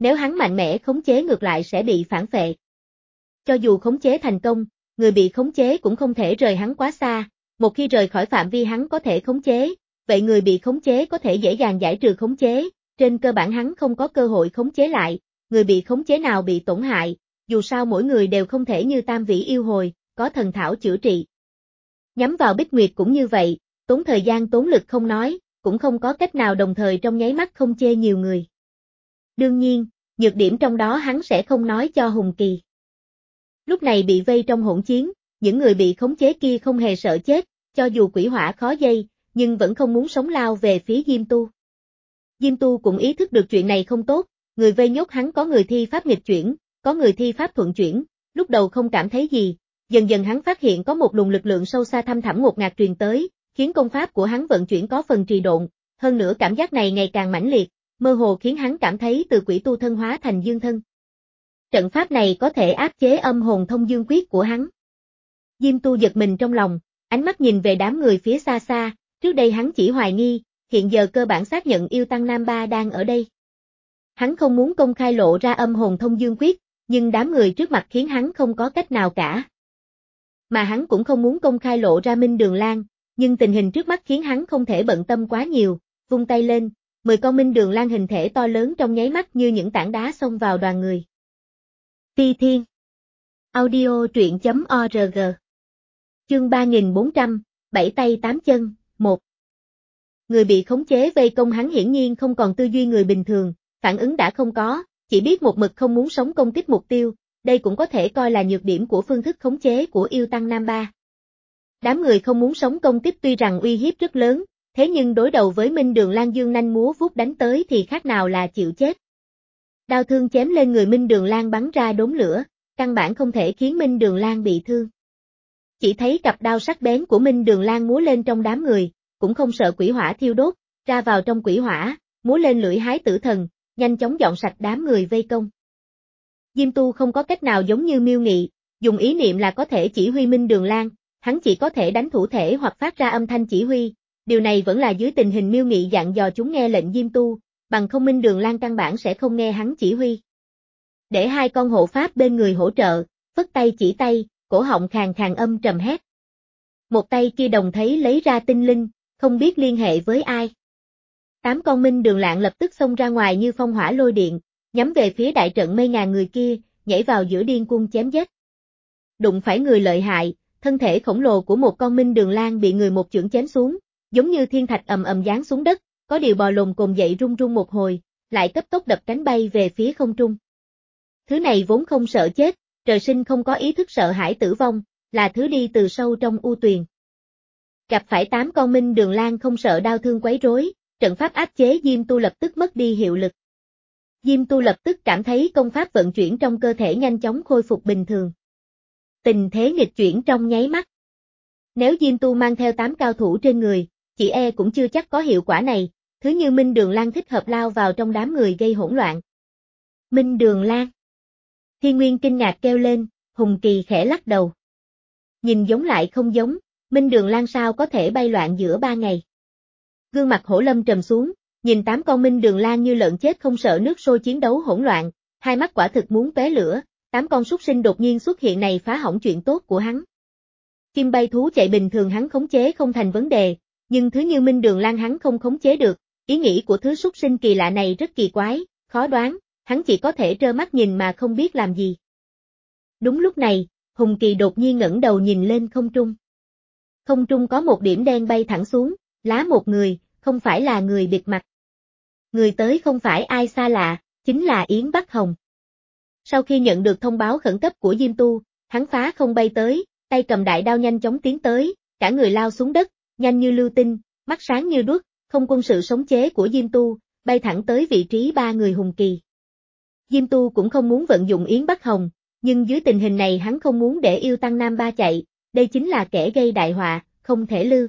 nếu hắn mạnh mẽ khống chế ngược lại sẽ bị phản phệ. Cho dù khống chế thành công, người bị khống chế cũng không thể rời hắn quá xa, một khi rời khỏi phạm vi hắn có thể khống chế, vậy người bị khống chế có thể dễ dàng giải trừ khống chế, trên cơ bản hắn không có cơ hội khống chế lại, người bị khống chế nào bị tổn hại, dù sao mỗi người đều không thể như Tam Vĩ Yêu Hồi, có thần thảo chữa trị. Nhắm vào Bích Nguyệt cũng như vậy, tốn thời gian tốn lực không nói, cũng không có cách nào đồng thời trong nháy mắt không chê nhiều người. Đương nhiên, nhược điểm trong đó hắn sẽ không nói cho Hùng Kỳ. Lúc này bị vây trong hỗn chiến, những người bị khống chế kia không hề sợ chết, cho dù quỷ hỏa khó dây, nhưng vẫn không muốn sống lao về phía Diêm Tu. Diêm Tu cũng ý thức được chuyện này không tốt, người vây nhốt hắn có người thi pháp nghịch chuyển, có người thi pháp thuận chuyển, lúc đầu không cảm thấy gì, dần dần hắn phát hiện có một luồng lực lượng sâu xa thăm thẳm ngột ngạt truyền tới, khiến công pháp của hắn vận chuyển có phần trì độn, hơn nữa cảm giác này ngày càng mãnh liệt, mơ hồ khiến hắn cảm thấy từ quỷ tu thân hóa thành dương thân. Trận pháp này có thể áp chế âm hồn thông dương quyết của hắn. Diêm Tu giật mình trong lòng, ánh mắt nhìn về đám người phía xa xa, trước đây hắn chỉ hoài nghi, hiện giờ cơ bản xác nhận yêu tăng Nam Ba đang ở đây. Hắn không muốn công khai lộ ra âm hồn thông dương quyết, nhưng đám người trước mặt khiến hắn không có cách nào cả. Mà hắn cũng không muốn công khai lộ ra Minh Đường Lan, nhưng tình hình trước mắt khiến hắn không thể bận tâm quá nhiều, vung tay lên, mười con Minh Đường Lan hình thể to lớn trong nháy mắt như những tảng đá xông vào đoàn người. Phi Thiên Audio truyện chấm org Chương ba nghìn bốn trăm, bảy tay tám chân, một Người bị khống chế vây công hắn hiển nhiên không còn tư duy người bình thường, phản ứng đã không có, chỉ biết một mực không muốn sống công kích mục tiêu, đây cũng có thể coi là nhược điểm của phương thức khống chế của yêu tăng Nam Ba. Đám người không muốn sống công kích tuy rằng uy hiếp rất lớn, thế nhưng đối đầu với Minh Đường Lan dương nanh múa vuốt đánh tới thì khác nào là chịu chết. Đao thương chém lên người Minh Đường Lan bắn ra đốm lửa, căn bản không thể khiến Minh Đường Lan bị thương. Chỉ thấy cặp đao sắc bén của Minh Đường Lan múa lên trong đám người, cũng không sợ quỷ hỏa thiêu đốt, ra vào trong quỷ hỏa, múa lên lưỡi hái tử thần, nhanh chóng dọn sạch đám người vây công. Diêm Tu không có cách nào giống như Miêu Nghị, dùng ý niệm là có thể chỉ huy Minh Đường Lan, hắn chỉ có thể đánh thủ thể hoặc phát ra âm thanh chỉ huy, điều này vẫn là dưới tình hình Miêu Nghị dặn dò chúng nghe lệnh Diêm Tu, bằng không Minh Đường Lan căn bản sẽ không nghe hắn chỉ huy. Để hai con hộ pháp bên người hỗ trợ, phất tay chỉ tay, cổ họng khàn khàn âm trầm hét. Một tay kia đồng thấy lấy ra tinh linh, không biết liên hệ với ai. Tám con Minh Đường Lạng lập tức xông ra ngoài như phong hỏa lôi điện, nhắm về phía đại trận mấy ngàn người kia, nhảy vào giữa điên cuồng chém giết. Đụng phải người lợi hại, thân thể khổng lồ của một con Minh Đường Lan bị người một chưởng chém xuống, giống như thiên thạch ầm ầm giáng xuống đất, có điều bò lồm cồm dậy rung rung một hồi, lại cấp tốc đập cánh bay về phía không trung. Thứ này vốn không sợ chết, trời sinh không có ý thức sợ hãi tử vong, là thứ đi từ sâu trong u tuyền. Gặp phải tám con Minh Đường Lan không sợ đau thương quấy rối, trận pháp áp chế Diêm Tu lập tức mất đi hiệu lực. Diêm Tu lập tức cảm thấy công pháp vận chuyển trong cơ thể nhanh chóng khôi phục bình thường. Tình thế nghịch chuyển trong nháy mắt. Nếu Diêm Tu mang theo tám cao thủ trên người, chỉ e cũng chưa chắc có hiệu quả này, thứ như Minh Đường Lan thích hợp lao vào trong đám người gây hỗn loạn. Minh Đường Lan. Thiên Nguyên kinh ngạc kêu lên, Hùng Kỳ khẽ lắc đầu. Nhìn giống lại không giống, Minh Đường Lan sao có thể bay loạn giữa ba ngày. Gương mặt Hổ Lâm trầm xuống, nhìn tám con Minh Đường Lan như lợn chết không sợ nước sôi chiến đấu hỗn loạn, hai mắt quả thực muốn tóe lửa, tám con súc sinh đột nhiên xuất hiện này phá hỏng chuyện tốt của hắn. Chim bay thú chạy bình thường hắn khống chế không thành vấn đề, nhưng thứ như Minh Đường Lan hắn không khống chế được, ý nghĩ của thứ súc sinh kỳ lạ này rất kỳ quái, khó đoán, hắn chỉ có thể trơ mắt nhìn mà không biết làm gì. Đúng lúc này, Hùng Kỳ đột nhiên ngẩng đầu nhìn lên không trung. Không trung có một điểm đen bay thẳng xuống, lá một người, không phải là người bịt mặt. Người tới không phải ai xa lạ, chính là Yến Bắc Hồng. Sau khi nhận được thông báo khẩn cấp của Diêm Tu, hắn phá không bay tới, tay cầm đại đao nhanh chóng tiến tới, cả người lao xuống đất, nhanh như lưu tinh, mắt sáng như đuốc, không quân sự sống chế của Diêm Tu, bay thẳng tới vị trí ba người Hùng Kỳ. Diêm Tu cũng không muốn vận dụng Yến Bắc Hồng, nhưng dưới tình hình này hắn không muốn để yêu tăng Nam Ba chạy, đây chính là kẻ gây đại họa, không thể lưu.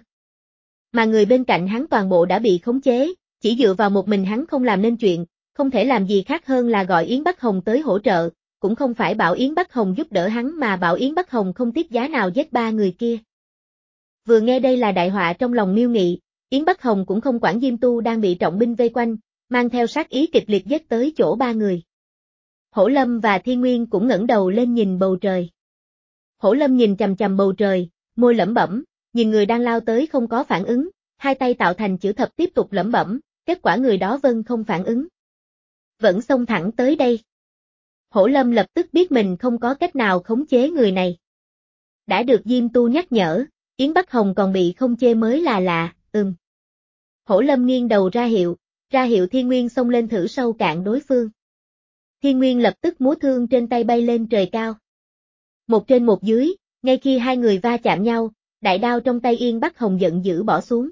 Mà người bên cạnh hắn toàn bộ đã bị khống chế, chỉ dựa vào một mình hắn không làm nên chuyện, không thể làm gì khác hơn là gọi Yến Bắc Hồng tới hỗ trợ, cũng không phải bảo Yến Bắc Hồng giúp đỡ hắn mà bảo Yến Bắc Hồng không tiếc giá nào giết ba người kia. Vừa nghe đây là đại họa trong lòng Miêu Nghị, Yến Bắc Hồng cũng không quản Diêm Tu đang bị trọng binh vây quanh, mang theo sát ý kịch liệt giết tới chỗ ba người. Hổ Lâm và Thiên Nguyên cũng ngẩng đầu lên nhìn bầu trời. Hổ Lâm nhìn chằm chằm bầu trời, môi lẩm bẩm, nhìn người đang lao tới không có phản ứng, hai tay tạo thành chữ thập tiếp tục lẩm bẩm, kết quả người đó vâng không phản ứng. Vẫn xông thẳng tới đây. Hổ Lâm lập tức biết mình không có cách nào khống chế người này. Đã được Diêm Tu nhắc nhở, Yến Bắc Hồng còn bị không chê mới là lạ, ừm. Hổ Lâm nghiêng đầu ra hiệu, ra hiệu Thiên Nguyên xông lên thử sâu cạn đối phương. Thiên Nguyên lập tức múa thương trên tay bay lên trời cao. Một trên một dưới, ngay khi hai người va chạm nhau, đại đao trong tay Yến Bắc Hồng giận dữ bỏ xuống.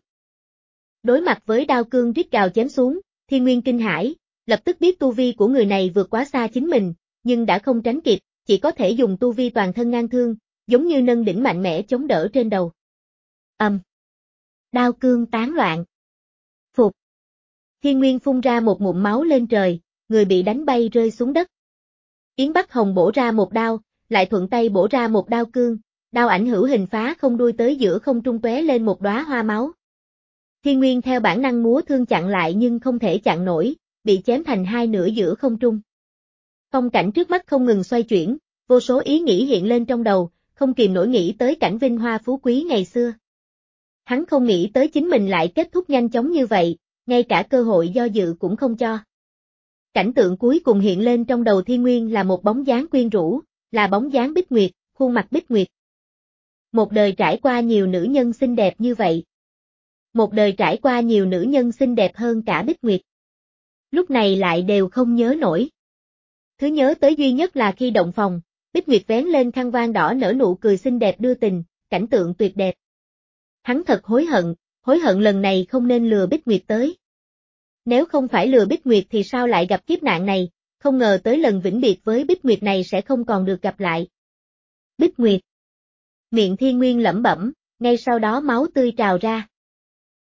Đối mặt với đao cương rít gào chém xuống, Thiên Nguyên kinh hãi, lập tức biết tu vi của người này vượt quá xa chính mình, nhưng đã không tránh kịp, chỉ có thể dùng tu vi toàn thân ngang thương, giống như nâng đỉnh mạnh mẽ chống đỡ trên đầu. Ầm. Um. Đao cương tán loạn. Phục. Thiên Nguyên phun ra một ngụm máu lên trời, người bị đánh bay rơi xuống đất. Yến Bắc Hồng bổ ra một đao, lại thuận tay bổ ra một đao cương, đao ảnh hữu hình phá không đuôi tới giữa không trung tóe lên một đóa hoa máu. Thiên Nguyên theo bản năng múa thương chặn lại nhưng không thể chặn nổi, bị chém thành hai nửa giữa không trung. Phong cảnh trước mắt không ngừng xoay chuyển, vô số ý nghĩ hiện lên trong đầu, không kìm nổi nghĩ tới cảnh vinh hoa phú quý ngày xưa. Hắn không nghĩ tới chính mình lại kết thúc nhanh chóng như vậy, ngay cả cơ hội do dự cũng không cho. Cảnh tượng cuối cùng hiện lên trong đầu Thiên Nguyên là một bóng dáng quyến rũ, là bóng dáng Bích Nguyệt, khuôn mặt Bích Nguyệt. Một đời trải qua nhiều nữ nhân xinh đẹp như vậy. Một đời trải qua nhiều nữ nhân xinh đẹp hơn cả Bích Nguyệt. Lúc này lại đều không nhớ nổi. Thứ nhớ tới duy nhất là khi động phòng, Bích Nguyệt vén lên khăn voan đỏ nở nụ cười xinh đẹp đưa tình, cảnh tượng tuyệt đẹp. Hắn thật hối hận, hối hận lần này không nên lừa Bích Nguyệt tới. Nếu không phải lừa Bích Nguyệt thì sao lại gặp kiếp nạn này, không ngờ tới lần vĩnh biệt với Bích Nguyệt này sẽ không còn được gặp lại. Bích Nguyệt. Miệng Thiên Nguyên lẩm bẩm, ngay sau đó máu tươi trào ra.